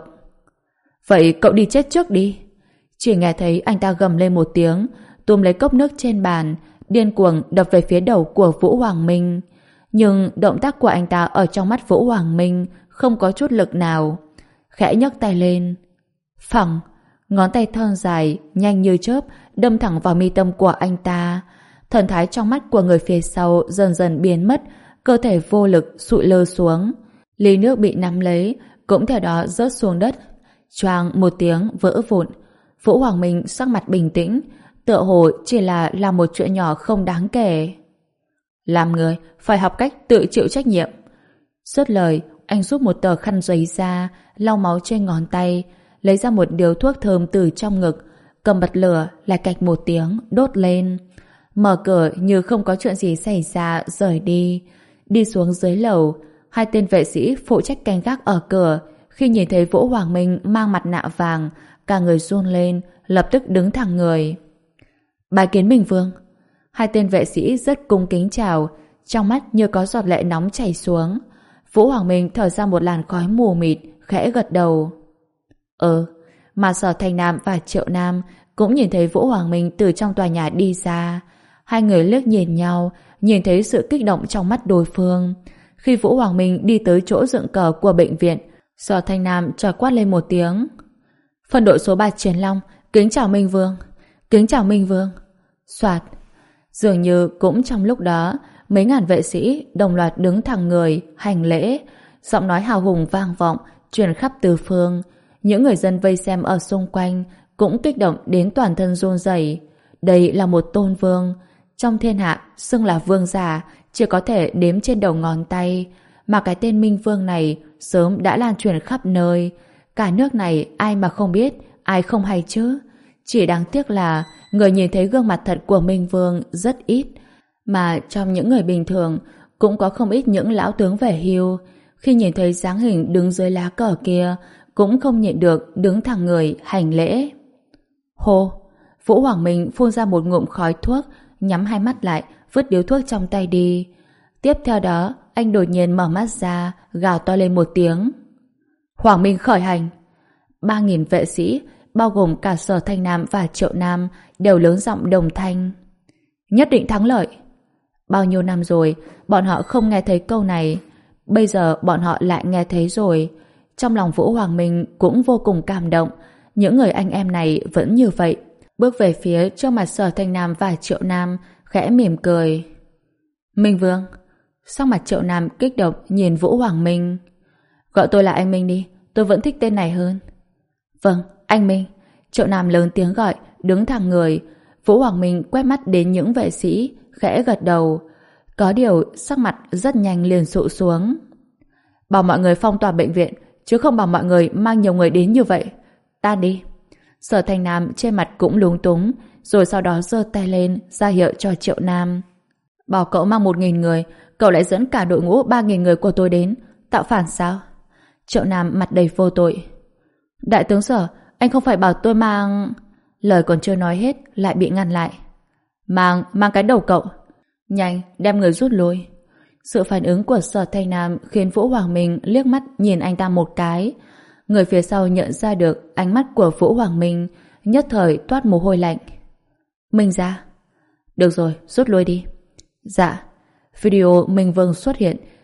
Vậy cậu đi chết trước đi. Chỉ nghe thấy anh ta gầm lên một tiếng, túm lấy cốc nước trên bàn, điên cuồng đập về phía đầu của Vũ Hoàng Minh. Nhưng động tác của anh ta ở trong mắt Vũ Hoàng Minh không có chút lực nào. Khẽ nhấc tay lên, phẳng, ngón tay thon dài nhanh như chớp đâm thẳng vào mi tâm của anh ta. Thần thái trong mắt của người phía sau dần dần biến mất, cơ thể vô lực sụi lơ xuống. Ly nước bị nắm lấy cũng theo đó rớt xuống đất, choang một tiếng vỡ vụn. Vũ Hoàng Minh sắc mặt bình tĩnh, tựa hồ chỉ là làm một chuyện nhỏ không đáng kể. Làm người phải học cách tự chịu trách nhiệm. Dứt lời, anh rút một tờ khăn giấy ra, lau máu trên ngón tay, lấy ra một điếu thuốc thơm từ trong ngực, cầm bật lửa lại cạch một tiếng đốt lên, mở cửa như không có chuyện gì xảy ra rời đi. Đi xuống dưới lầu, hai tên vệ sĩ phụ trách canh gác ở cửa khi nhìn thấy Vũ Hoàng Minh mang mặt nạ vàng, cả người run lên, lập tức đứng thẳng người. Bái kiến Minh Vương. Hai tên vệ sĩ rất cung kính chào, trong mắt như có giọt lệ nóng chảy xuống. Vũ Hoàng Minh thở ra một làn khói mù mịt, khẽ gật đầu. Ừ, mà Sở Thanh Nam và Triệu Nam cũng nhìn thấy Vũ Hoàng Minh từ trong tòa nhà đi ra. Hai người liếc nhìn nhau, nhìn thấy sự kích động trong mắt đối phương. Khi Vũ Hoàng Minh đi tới chỗ dựng cờ của bệnh viện, Sở Thanh Nam chợt quát lên một tiếng. Phân đội số ba Chiến Long, kính chào Minh Vương. Kính chào Minh Vương. Soạt. Dường như cũng trong lúc đó, mấy ngàn vệ sĩ đồng loạt đứng thẳng người, hành lễ. Giọng nói hào hùng vang vọng, truyền khắp tứ phương. Những người dân vây xem ở xung quanh cũng kích động đến toàn thân run rẩy. Đây là một tôn vương. Trong thiên hạ, xưng là vương giả, chỉ có thể đếm trên đầu ngón tay. Mà cái tên Minh Vương này sớm đã lan truyền khắp nơi. Cả nước này ai mà không biết, ai không hay chứ. Chỉ đáng tiếc là người nhìn thấy gương mặt thật của Minh Vương rất ít. Mà trong những người bình thường cũng có không ít những lão tướng về hưu. Khi nhìn thấy dáng hình đứng dưới lá cờ kia cũng không nhịn được đứng thẳng người hành lễ. Hô! Vũ Hoàng Minh phun ra một ngụm khói thuốc, nhắm hai mắt lại, vứt điếu thuốc trong tay đi. Tiếp theo đó, anh đột nhiên mở mắt ra, gào to lên một tiếng. Hoàng Minh khởi hành! Ba nghìn vệ sĩ, bao gồm cả Sở Thanh Nam và Triệu Nam, đều lớn giọng đồng thanh. Nhất định thắng lợi! Bao nhiêu năm rồi, bọn họ không nghe thấy câu này. Bây giờ bọn họ lại nghe thấy rồi. Trong lòng Vũ Hoàng Minh cũng vô cùng cảm động. Những người anh em này vẫn như vậy. Bước về phía trước mặt Sở Thanh Nam và Triệu Nam, khẽ mỉm cười. Minh Vương. Sắc mặt Triệu Nam kích động nhìn Vũ Hoàng Minh. Gọi tôi là anh Minh đi, tôi vẫn thích tên này hơn. Vâng, anh Minh. Triệu Nam lớn tiếng gọi, đứng thẳng người. Vũ Hoàng Minh quét mắt đến những vệ sĩ, khẽ gật đầu. Có điều sắc mặt rất nhanh liền sụ xuống. Bảo mọi người phong tỏa bệnh viện, chứ không bảo mọi người mang nhiều người đến như vậy. Tan đi. Sở Thanh Nam trên mặt cũng lúng túng, rồi sau đó giơ tay lên ra hiệu cho Triệu Nam. Bảo cậu mang một nghìn người, cậu lại dẫn cả đội ngũ ba nghìn người của tôi đến, tạo phản sao? Triệu Nam mặt đầy vô tội. Đại tướng Sở, anh không phải bảo tôi mang... Lời còn chưa nói hết lại bị ngăn lại. Mang, mang cái đầu cậu. Nhanh, đem người rút lui. Sự phản ứng của Sở Thanh Nam khiến Vũ Hoàng Minh liếc mắt nhìn anh ta một cái. Người phía sau nhận ra được ánh mắt của Vũ Hoàng Minh, nhất thời toát mồ hôi lạnh. Minh ra. Được rồi, rút lui đi. Dạ. Video Minh Vương xuất hiện,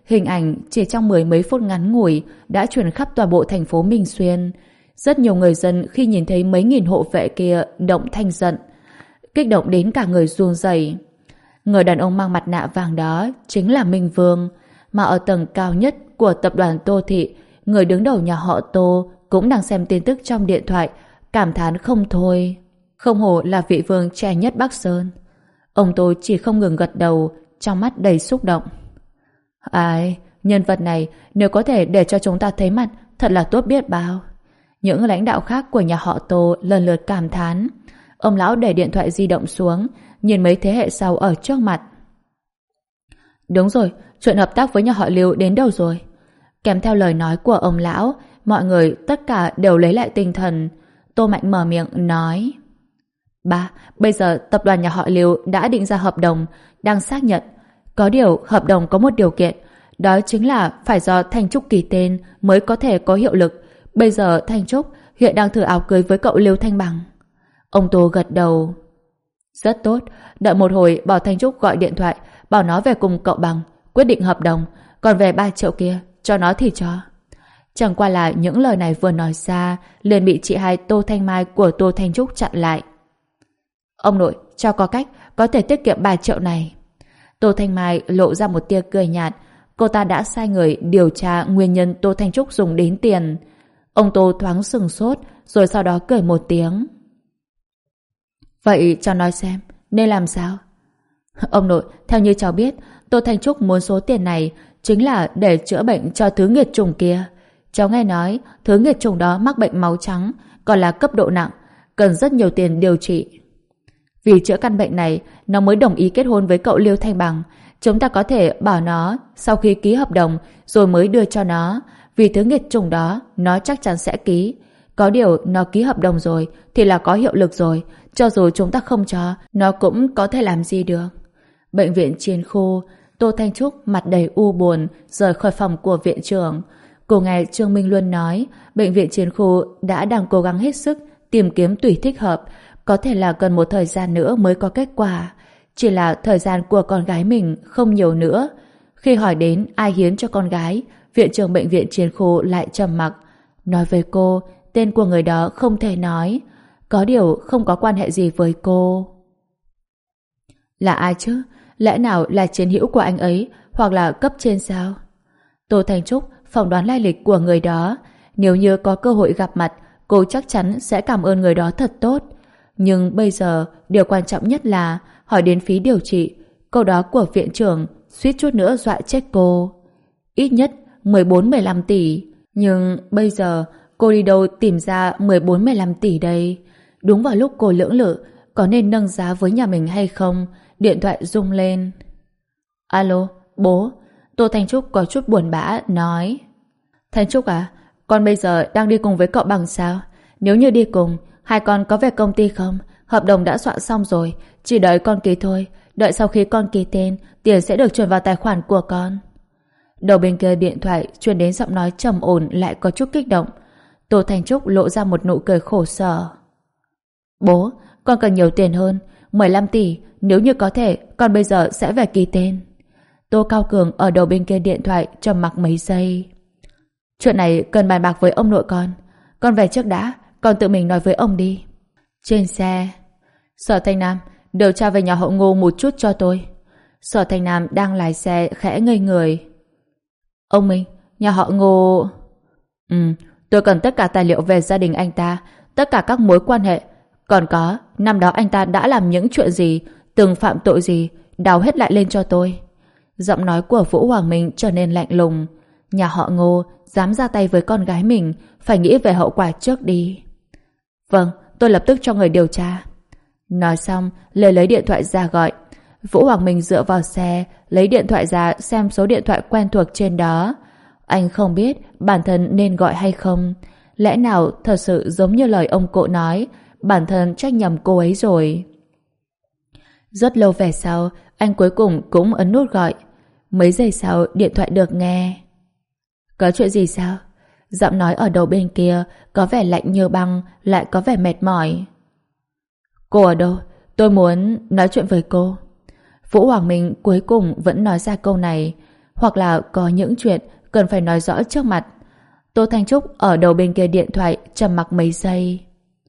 Hình ảnh chỉ trong mười mấy phút ngắn ngủi đã truyền khắp toàn bộ thành phố Minh Xuyên. Rất nhiều người dân khi nhìn thấy mấy nghìn hộ vệ kia động thanh giận, kích động đến cả người run rẩy. Người đàn ông mang mặt nạ vàng đó chính là Minh Vương, mà ở tầng cao nhất của tập đoàn Tô Thị, người đứng đầu nhà họ Tô cũng đang xem tin tức trong điện thoại, cảm thán không thôi. Không hổ là vị vương trẻ nhất Bắc Sơn. Ông Tô chỉ không ngừng gật đầu, trong mắt đầy xúc động. Ai, nhân vật này nếu có thể để cho chúng ta thấy mặt, thật là tốt biết bao. Những lãnh đạo khác của nhà họ Tô lần lượt cảm thán. Ông lão để điện thoại di động xuống, nhìn mấy thế hệ sau ở trước mặt. Đúng rồi, chuyện hợp tác với nhà họ Lưu đến đâu rồi? Kèm theo lời nói của ông lão, mọi người tất cả đều lấy lại tinh thần. Tô Mạnh mở miệng nói: Ba, bây giờ tập đoàn nhà họ Lưu đã định ra hợp đồng, đang xác nhận. Có điều hợp đồng có một điều kiện, đó chính là phải do Thanh Trúc ký tên mới có thể có hiệu lực. Bây giờ Thanh Trúc hiện đang thử áo cưới với cậu Lưu Thanh Bằng. Ông Tô gật đầu. Rất tốt, đợi một hồi bảo Thanh Trúc gọi điện thoại, bảo nó về cùng cậu Bằng, quyết định hợp đồng, còn về ba triệu kia, cho nó thì cho. Chẳng qua là những lời này vừa nói ra, liền bị chị hai Tô Thanh Mai của Tô Thanh Trúc chặn lại. Ông nội, cho có cách, có thể tiết kiệm ba triệu này. Tô Thanh Mai lộ ra một tia cười nhạt, cô ta đã sai người điều tra nguyên nhân Tô Thanh Trúc dùng đến tiền. Ông Tô thoáng sừng sốt, rồi sau đó cười một tiếng. Vậy cho nói xem, nên làm sao? Ông nội, theo như cháu biết, Tô Thanh Trúc muốn số tiền này chính là để chữa bệnh cho thứ nghiệt chủng kia. Cháu nghe nói thứ nghiệt chủng đó mắc bệnh máu trắng, còn là cấp độ nặng, cần rất nhiều tiền điều trị. Vì chữa căn bệnh này, nó mới đồng ý kết hôn với cậu Liêu Thanh Bằng. Chúng ta có thể bảo nó sau khi ký hợp đồng rồi mới đưa cho nó. Vì thứ nghiệt chủng đó, nó chắc chắn sẽ ký. Có điều nó ký hợp đồng rồi thì là có hiệu lực rồi. Cho dù chúng ta không cho, nó cũng có thể làm gì được. Bệnh viện chiến khu, Tô Thanh Trúc mặt đầy u buồn rời khỏi phòng của viện trưởng. Cô nghe Trương Minh Luân nói bệnh viện chiến khu đã đang cố gắng hết sức tìm kiếm tùy thích hợp, có thể là cần một thời gian nữa mới có kết quả. Chỉ là thời gian của con gái mình không nhiều nữa. Khi hỏi đến ai hiến cho con gái, viện trưởng bệnh viện chiến khu lại trầm mặc. Nói với cô, tên của người đó không thể nói. Có điều không có quan hệ gì với cô. Là ai chứ? Lẽ nào là chiến hữu của anh ấy, hoặc là cấp trên sao? Tô Thanh Trúc phỏng đoán lai lịch của người đó. Nếu như có cơ hội gặp mặt, cô chắc chắn sẽ cảm ơn người đó thật tốt. Nhưng bây giờ, điều quan trọng nhất là hỏi đến phí điều trị. Câu đó của viện trưởng suýt chút nữa dọa chết cô. Ít nhất mười bốn mười lăm tỷ. Nhưng bây giờ cô đi đâu tìm ra mười bốn mười lăm tỷ đây? Đúng vào lúc cô lưỡng lự có nên nâng giá với nhà mình hay không, điện thoại rung lên. Alo, bố. Tô Thanh Trúc có chút buồn bã nói. Thanh Trúc à, con bây giờ đang đi cùng với cậu Bằng sao? Nếu như đi cùng, hai con có về công ty không? Hợp đồng đã soạn xong rồi, chỉ đợi con ký thôi. Đợi sau khi con ký tên, tiền sẽ được chuyển vào tài khoản của con. Đầu bên kia điện thoại truyền đến giọng nói trầm ổn lại có chút kích động. Tô Thanh Trúc lộ ra một nụ cười khổ sở. Bố, con cần nhiều tiền hơn, mười lăm tỷ, nếu như có thể, con bây giờ sẽ về ký tên. Tô Cao Cường ở đầu bên kia điện thoại trầm mặc mấy giây. Chuyện này cần bàn bạc với ông nội con. Con về trước đã, con tự mình nói với ông đi. Trên xe, Sở Thanh Nam, điều tra về nhà họ Ngô một chút cho tôi. Sở Thanh Nam đang lái xe khẽ ngây người. Ông Minh, nhà họ Ngô... Ừ, tôi cần tất cả tài liệu về gia đình anh ta, tất cả các mối quan hệ. Còn có, năm đó anh ta đã làm những chuyện gì, từng phạm tội gì, đào hết lại lên cho tôi. Giọng nói của Vũ Hoàng Minh trở nên lạnh lùng. Nhà họ Ngô dám ra tay với con gái mình, phải nghĩ về hậu quả trước đi. Vâng, tôi lập tức cho người điều tra. Nói xong, lời lấy điện thoại ra gọi. Vũ Hoàng Minh dựa vào xe, lấy điện thoại ra xem số điện thoại quen thuộc trên đó. Anh không biết bản thân nên gọi hay không. Lẽ nào thật sự giống như lời ông cụ nói, bản thân trách nhầm cô ấy rồi. Rất lâu về sau, anh cuối cùng cũng ấn nút gọi. Mấy giây sau, điện thoại được nghe. Có chuyện gì sao? Giọng nói ở đầu bên kia có vẻ lạnh như băng, lại có vẻ mệt mỏi. Cô ở đâu? Tôi muốn nói chuyện với cô. Vũ Hoàng Minh cuối cùng vẫn nói ra câu này. hoặc là có những chuyện cần phải nói rõ trước mặt. Tô Thanh Trúc ở đầu bên kia điện thoại trầm mặc mấy giây.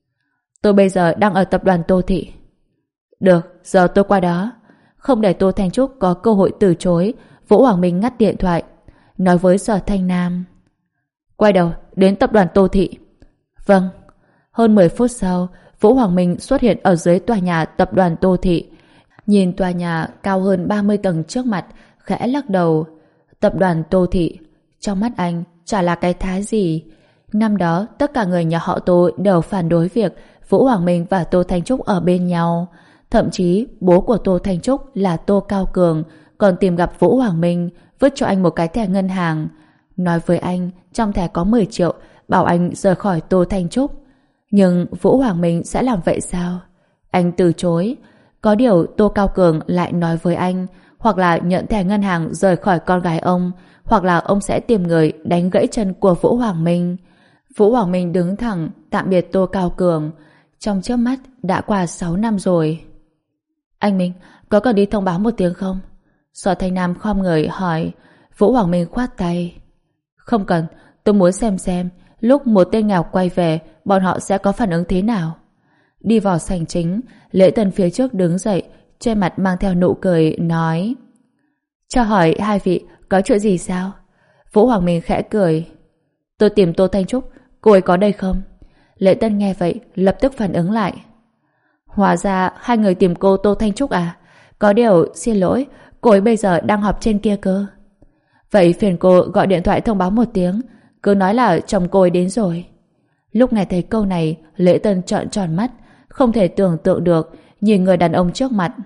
Tôi bây giờ đang ở tập đoàn Tô Thị. Được, giờ tôi qua đó. Không để Tô Thanh Trúc có cơ hội từ chối, Vũ Hoàng Minh ngắt điện thoại, nói với Sở Thanh Nam. Quay đầu, đến tập đoàn Tô Thị. Vâng. Hơn mười phút sau, Vũ Hoàng Minh xuất hiện ở dưới tòa nhà tập đoàn Tô Thị. Nhìn tòa nhà cao hơn ba mươi tầng trước mặt, khẽ lắc đầu. Tập đoàn Tô Thị, trong mắt anh, chả là cái thá gì. Năm đó, tất cả người nhà họ Tô đều phản đối việc Vũ Hoàng Minh và Tô Thanh Trúc ở bên nhau. Thậm chí, bố của Tô Thanh Trúc là Tô Cao Cường, còn tìm gặp Vũ Hoàng Minh, vứt cho anh một cái thẻ ngân hàng. Nói với anh, trong thẻ có mười triệu, bảo anh rời khỏi Tô Thanh Trúc. Nhưng Vũ Hoàng Minh sẽ làm vậy sao? Anh từ chối. Có điều Tô Cao Cường lại nói với anh, hoặc là nhận thẻ ngân hàng rời khỏi con gái ông, hoặc là ông sẽ tìm người đánh gãy chân của Vũ Hoàng Minh. Vũ Hoàng Minh đứng thẳng, tạm biệt Tô Cao Cường. Trong chớp mắt đã qua sáu năm rồi. Anh Minh, có cần đi thông báo một tiếng không? Sở Thanh Nam khom người hỏi. Vũ Hoàng Minh khoát tay. Không cần, tôi muốn xem xem lúc một tên nghèo quay về, bọn họ sẽ có phản ứng thế nào. Đi vào sảnh chính, Lễ Tân phía trước đứng dậy, trên mặt mang theo nụ cười, nói: Cho hỏi hai vị có chuyện gì sao? Vũ Hoàng Minh khẽ cười. Tôi tìm Tô Thanh Trúc, cô ấy có đây không? Lễ Tân nghe vậy, lập tức phản ứng lại. Hóa ra hai người tìm cô Tô Thanh Trúc à? Có điều, xin lỗi, cô ấy bây giờ đang họp trên kia cơ. Vậy phiền cô gọi điện thoại thông báo một tiếng, cứ nói là chồng cô ấy đến rồi. Lúc nghe thấy câu này, Lễ Tân trợn tròn mắt, không thể tưởng tượng được, nhìn người đàn ông trước mặt.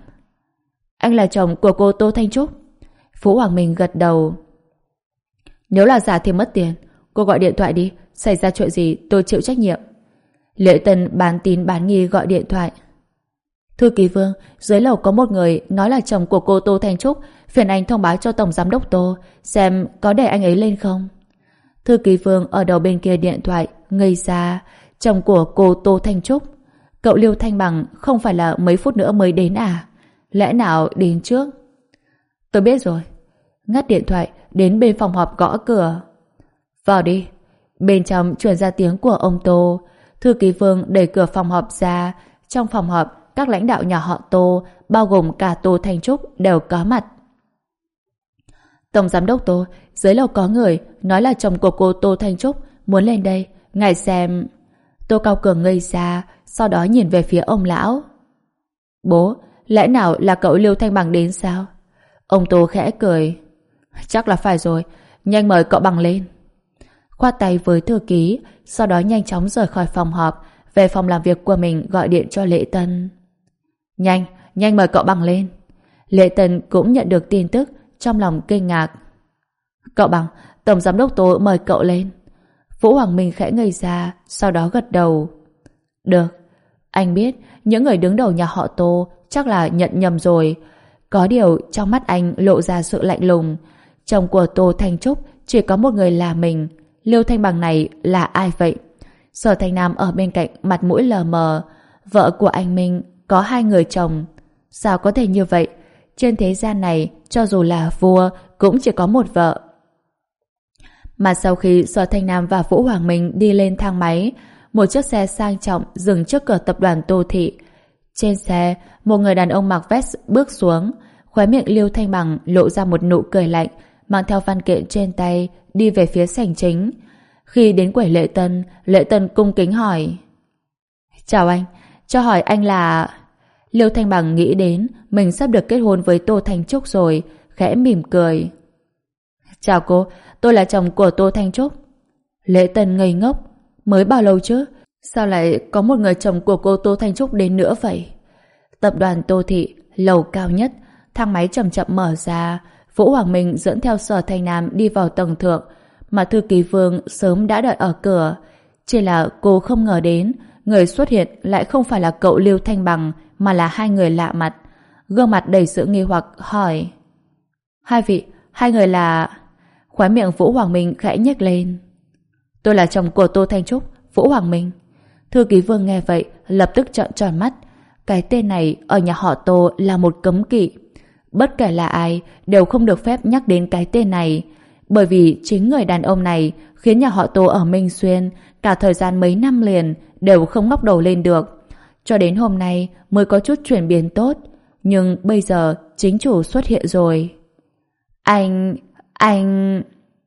Anh là chồng của cô Tô Thanh Trúc? Vũ Hoàng Minh gật đầu. Nếu là giả thì mất tiền, cô gọi điện thoại đi, xảy ra chuyện gì tôi chịu trách nhiệm. Lễ Tân bán tín bán nghi gọi điện thoại. Thư ký Vương, dưới lầu có một người nói là chồng của cô Tô Thanh Trúc, phiền anh thông báo cho Tổng Giám đốc Tô xem có để anh ấy lên không. Thư ký Vương ở đầu bên kia điện thoại ngây ra. Chồng của cô Tô Thanh Trúc? Cậu Liêu Thanh Bằng không phải là mấy phút nữa mới đến à? Lẽ nào đến trước? Tôi biết rồi. Ngắt điện thoại, đến bên phòng họp gõ cửa. Vào đi. Bên trong truyền ra tiếng của ông Tô. Thư ký Vương đẩy cửa phòng họp ra. Trong phòng họp, các lãnh đạo nhà họ Tô, bao gồm cả Tô Thanh Trúc, đều có mặt. Tổng Giám đốc Tô, dưới lầu có người nói là chồng của cô Tô Thanh Trúc muốn lên đây, ngài xem. Tô Cao Cường ngây ra, sau đó nhìn về phía ông lão. Bố, lẽ nào là cậu Liêu Thanh Bằng đến sao? Ông Tô khẽ cười. Chắc là phải rồi, nhanh mời cậu Bằng lên. Khoát tay với thư ký, sau đó nhanh chóng rời khỏi phòng họp, về phòng làm việc của mình gọi điện cho Lễ Tân. Nhanh, nhanh mời cậu Bằng lên. Lễ Tân cũng nhận được tin tức, trong lòng kinh ngạc. Cậu Bằng, Tổng Giám đốc Tô mời cậu lên. Vũ Hoàng Minh khẽ ngây ra, sau đó gật đầu. Được. Anh biết những người đứng đầu nhà họ Tô chắc là nhận nhầm rồi. Có điều trong mắt anh lộ ra sự lạnh lùng. Chồng của Tô Thanh Trúc chỉ có một người là mình. Liêu Thanh Bằng này là ai vậy? Sở Thanh Nam ở bên cạnh mặt mũi lờ mờ. Vợ của anh Minh có hai người chồng. Sao có thể như vậy? Trên thế gian này, cho dù là vua cũng chỉ có một vợ. Mà sau khi Sở Thanh Nam và Vũ Hoàng Minh đi lên thang máy, một chiếc xe sang trọng dừng trước cửa tập đoàn Tô Thị. Trên xe, một người đàn ông mặc vest bước xuống, khóe miệng Liêu Thanh Bằng lộ ra một nụ cười lạnh, mang theo văn kiện trên tay, đi về phía sảnh chính. Khi đến quầy Lễ Tân, Lễ Tân cung kính hỏi. Chào anh, cho hỏi anh là... Liêu Thanh Bằng nghĩ đến mình sắp được kết hôn với Tô Thanh Trúc rồi, khẽ mỉm cười. Chào cô, tôi là chồng của Tô Thanh Trúc. Lễ Tân ngây ngốc. Mới bao lâu chứ? Sao lại có một người chồng của cô Tô Thanh Trúc đến nữa vậy? Tập đoàn Tô Thị, lầu cao nhất, thang máy chậm chậm mở ra. Vũ Hoàng Minh dẫn theo Sở Thanh Nam đi vào tầng thượng, mà thư ký Vương sớm đã đợi ở cửa. Chỉ là cô không ngờ đến, người xuất hiện lại không phải là cậu Liêu Thanh Bằng, mà là hai người lạ mặt. Gương mặt đầy sự nghi hoặc hỏi. Hai vị, hai người là... Khóe miệng Vũ Hoàng Minh khẽ nhếch lên. Tôi là chồng của Tô Thanh Trúc, Vũ Hoàng Minh. Thư ký Vương nghe vậy lập tức trợn tròn mắt. Cái tên này ở nhà họ Tô là một cấm kỵ. Bất kể là ai đều không được phép nhắc đến cái tên này, bởi vì chính người đàn ông này khiến nhà họ Tô ở Minh Xuyên cả thời gian mấy năm liền đều không ngóc đầu lên được. Cho đến hôm nay mới có chút chuyển biến tốt. Nhưng bây giờ chính chủ xuất hiện rồi. Anh... anh...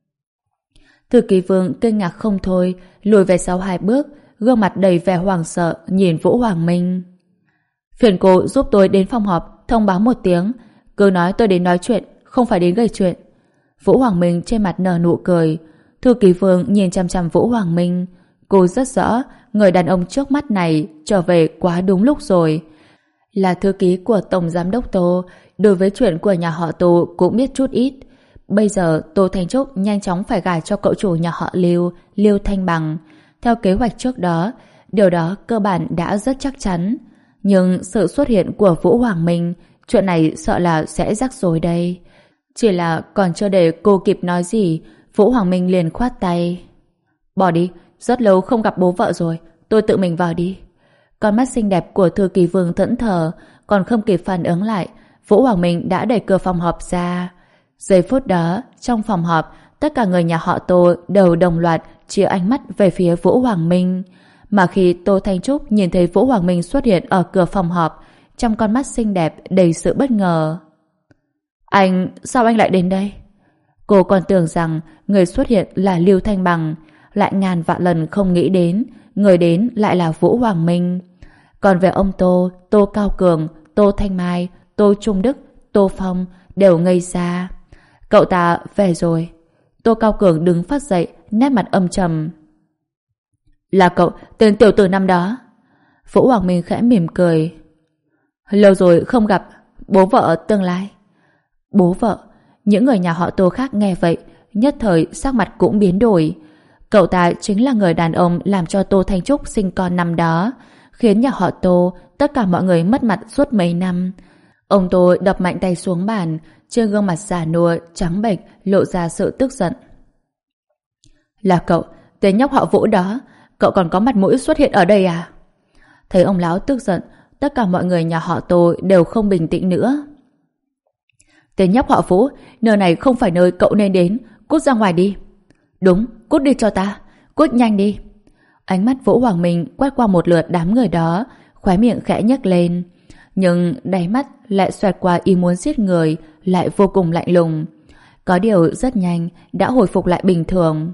Thư ký Vương kinh ngạc không thôi, lùi về sau hai bước, gương mặt đầy vẻ hoảng sợ nhìn Vũ Hoàng Minh. Phiền cô giúp tôi đến phòng họp thông báo một tiếng, cứ nói tôi đến nói chuyện, không phải đến gây chuyện. Vũ Hoàng Minh trên mặt nở nụ cười. Thư ký Vương nhìn chăm chăm Vũ Hoàng Minh. Cô rất rõ người đàn ông trước mắt này trở về quá đúng lúc rồi. Là thư ký của Tổng Giám đốc Tô, đối với chuyện của nhà họ Tô cũng biết chút ít. Bây giờ Tô Thanh Trúc nhanh chóng phải gả cho cậu chủ nhà họ Lưu, Lưu Thanh Bằng. Theo kế hoạch trước đó, điều đó cơ bản đã rất chắc chắn. Nhưng sự xuất hiện của Vũ Hoàng Minh, chuyện này sợ là sẽ rắc rối đây. Chỉ là còn chưa để cô kịp nói gì, Vũ Hoàng Minh liền khoát tay. Bỏ đi, rất lâu không gặp bố vợ rồi, tôi tự mình vào đi. Con mắt xinh đẹp của thư ký Vương thẫn thờ, còn không kịp phản ứng lại, Vũ Hoàng Minh đã đẩy cửa phòng họp ra. Giây phút đó, trong phòng họp, tất cả người nhà họ Tô đều đồng loạt chia ánh mắt về phía Vũ Hoàng Minh. Mà khi Tô Thanh Trúc nhìn thấy Vũ Hoàng Minh xuất hiện ở cửa phòng họp, trong con mắt xinh đẹp đầy sự bất ngờ. Anh, sao anh lại đến đây? Cô còn tưởng rằng người xuất hiện là Lưu Thanh Bằng, lại ngàn vạn lần không nghĩ đến người đến lại là Vũ Hoàng Minh. Còn về ông Tô, Tô Cao Cường, Tô Thanh Mai, Tô Trung Đức, Tô Phong đều ngây ra. Cậu ta về rồi. Tô Cao Cường đứng phát dậy, nét mặt âm trầm. Là cậu, tên tiểu tử năm đó. Vũ Hoàng Minh khẽ mỉm cười. Lâu rồi không gặp, bố vợ tương lai. Bố vợ? Những người nhà họ Tô khác nghe vậy, nhất thời sắc mặt cũng biến đổi. Cậu ta chính là người đàn ông làm cho Tô Thanh Trúc sinh con năm đó, khiến nhà họ Tô tất cả mọi người mất mặt suốt mấy năm. Ông Tô đập mạnh tay xuống bàn, trên gương mặt già nua trắng bệch lộ ra sự tức giận. Là cậu, tên nhóc họ Vũ đó, cậu còn có mặt mũi xuất hiện ở đây à? Thấy ông lão tức giận, tất cả mọi người nhà họ Tô đều không bình tĩnh nữa. Tên nhóc họ Vũ, nơi này không phải nơi cậu nên đến, cút ra ngoài đi. Đúng, cút đi cho ta, cút nhanh đi. Ánh mắt Vũ Hoàng Minh quét qua một lượt đám người đó, khóe miệng khẽ nhếch lên. Nhưng đáy mắt lại xoẹt qua ý muốn giết người, lại vô cùng lạnh lùng. Có điều rất nhanh đã hồi phục lại bình thường.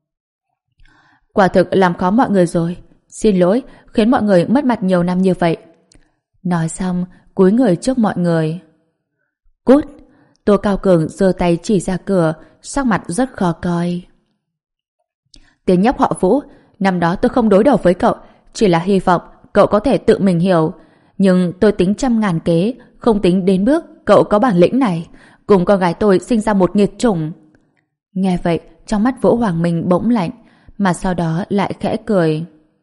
Quả thực làm khó mọi người rồi. Xin lỗi, khiến mọi người mất mặt nhiều năm như vậy. Nói xong, cúi người trước mọi người. Cút! Tô Cao Cường giơ tay chỉ ra cửa, sắc mặt rất khó coi. Tiếng nhóc họ Vũ, năm đó tôi không đối đầu với cậu, chỉ là hy vọng cậu có thể tự mình hiểu. Nhưng tôi tính trăm ngàn kế, không tính đến bước cậu có bản lĩnh này, cùng con gái tôi sinh ra một nghiệt chủng. Nghe vậy, trong mắt Vũ Hoàng Minh bỗng lạnh, mà sau đó lại khẽ cười.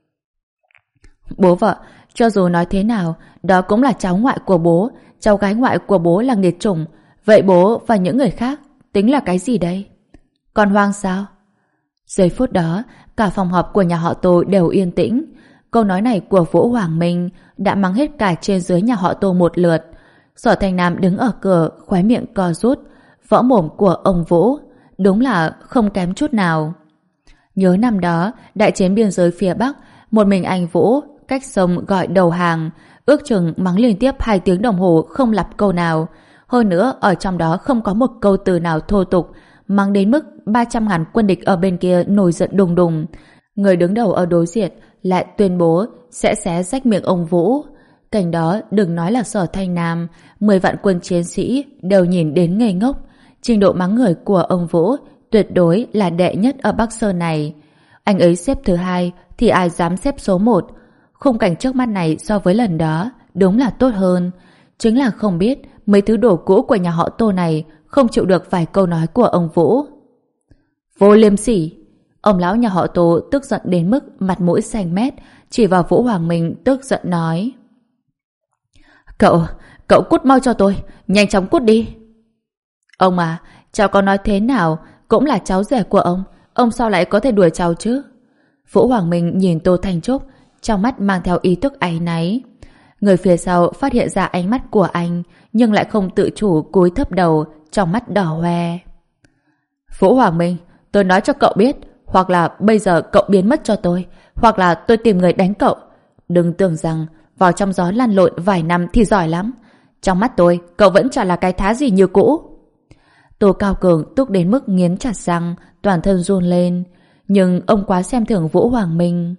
Bố vợ, cho dù nói thế nào, đó cũng là cháu ngoại của bố, cháu gái ngoại của bố là nghiệt chủng. Vậy bố và những người khác tính là cái gì đây? Con hoang sao? Giây phút đó, cả phòng họp của nhà họ Tô đều yên tĩnh. Câu nói này của Vũ Hoàng Minh đã mắng hết cả trên dưới nhà họ Tô một lượt. Sở Thành Nam đứng ở cửa, khóe miệng co rút. Võ mồm của ông Vũ đúng là không kém chút nào. Nhớ năm đó, đại chiến biên giới phía Bắc, một mình anh Vũ cách sông gọi đầu hàng, ước chừng mắng liên tiếp hai tiếng đồng hồ không lặp câu nào. Hơn nữa, ở trong đó không có một câu từ nào thô tục, mắng đến mức ba trăm ngàn quân địch ở bên kia nổi giận đùng đùng. Người đứng đầu ở đối diện lại tuyên bố sẽ xé rách miệng ông Vũ. Cảnh đó đừng nói là Sở Thanh Nam, mười vạn quân chiến sĩ đều nhìn đến ngây ngốc. Trình độ mắng người của ông Vũ tuyệt đối là đệ nhất ở Bắc Sơn này. Anh ấy xếp thứ hai thì ai dám xếp số một. Khung cảnh trước mắt này so với lần đó đúng là tốt hơn. Chính là không biết mấy thứ đồ cũ của nhà họ Tô này không chịu được vài câu nói của ông Vũ. Vô liêm sỉ! Ông lão nhà họ Tô tức giận đến mức mặt mũi xanh mét, chỉ vào Vũ Hoàng Minh tức giận nói. Cậu, cậu cút mau cho tôi, nhanh chóng cút đi. Ông à, cháu có nói thế nào cũng là cháu rể của ông, ông sao lại có thể đuổi cháu chứ? Vũ Hoàng Minh nhìn Tô Thanh Trúc, trong mắt mang theo ý thức áy náy. Người phía sau phát hiện ra ánh mắt của anh, nhưng lại không tự chủ cúi thấp đầu, trong mắt đỏ hoe. Vũ Hoàng Minh, tôi nói cho cậu biết, hoặc là bây giờ cậu biến mất cho tôi, hoặc là tôi tìm người đánh cậu. Đừng tưởng rằng vào trong gió lăn lộn vài năm thì giỏi lắm. Trong mắt tôi, cậu vẫn chả là cái thá gì như cũ. Tô Cao Cường tức đến mức nghiến chặt răng, toàn thân run lên. Nhưng ông quá xem thường Vũ Hoàng Minh.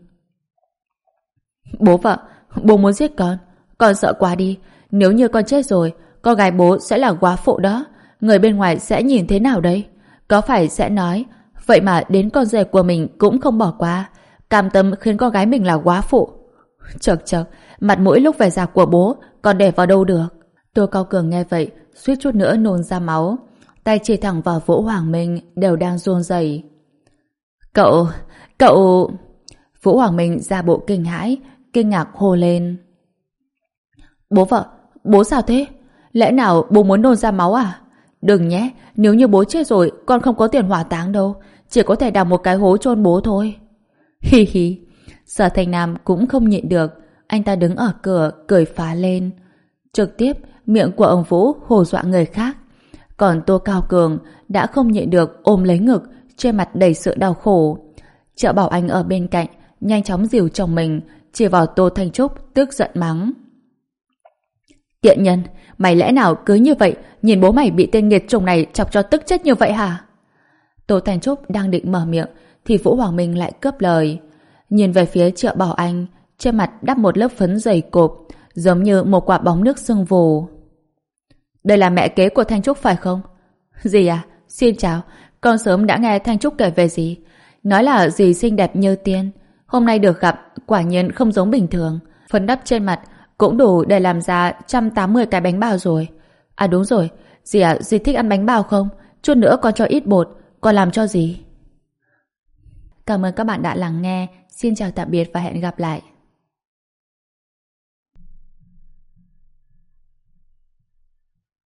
Bố vợ, bố muốn giết con. Con sợ quá đi. Nếu như con chết rồi, con gái bố sẽ là góa phụ đó. Người bên ngoài sẽ nhìn thế nào đây? Có phải sẽ nói, vậy mà đến con rể của mình cũng không bỏ qua, cam tâm khiến con gái mình là góa phụ. Chật chật, mặt mũi lúc về già của bố còn để vào đâu được. Tô Cao Cường nghe vậy, suýt chút nữa nôn ra máu. Tay chỉ thẳng vào Vũ Hoàng Minh đều đang run rẩy. Cậu, cậu... Vũ Hoàng Minh ra bộ kinh hãi, kinh ngạc hô lên. Bố vợ, bố sao thế? Lẽ nào bố muốn nôn ra máu à? Đừng nhé, nếu như bố chết rồi, con không có tiền hỏa táng đâu. Chỉ có thể đào một cái hố chôn bố thôi. Hi hi. Sở Thành Nam cũng không nhịn được. Anh ta đứng ở cửa, cười phá lên. Trực tiếp, miệng của ông Vũ hù dọa người khác. Còn Tô Cao Cường đã không nhịn được ôm lấy ngực, trên mặt đầy sự đau khổ. Triệu Bảo Anh ở bên cạnh, nhanh chóng dìu chồng mình, chỉ vào Tô Thanh Trúc, tức giận mắng. Tiện nhân, mày lẽ nào cứ như vậy, nhìn bố mày bị tên nghiệt chủng này chọc cho tức chết như vậy hả? Tô Thanh Trúc đang định mở miệng, thì Vũ Hoàng Minh lại cướp lời. Nhìn về phía Triệu Bảo Anh, trên mặt đắp một lớp phấn dày cộp, giống như một quả bóng nước sưng vù. Đây là mẹ kế của Thanh Trúc phải không? Dì à, xin chào, con sớm đã nghe Thanh Trúc kể về dì. Nói là dì xinh đẹp như tiên. Hôm nay được gặp, quả nhiên không giống bình thường. Phấn đắp trên mặt cũng đủ để làm ra một trăm tám mươi cái bánh bao rồi. À đúng rồi, dì à, dì thích ăn bánh bao không? Chút nữa con cho ít bột, con làm cho dì. Cảm ơn các bạn đã lắng nghe. Xin chào tạm biệt và hẹn gặp lại.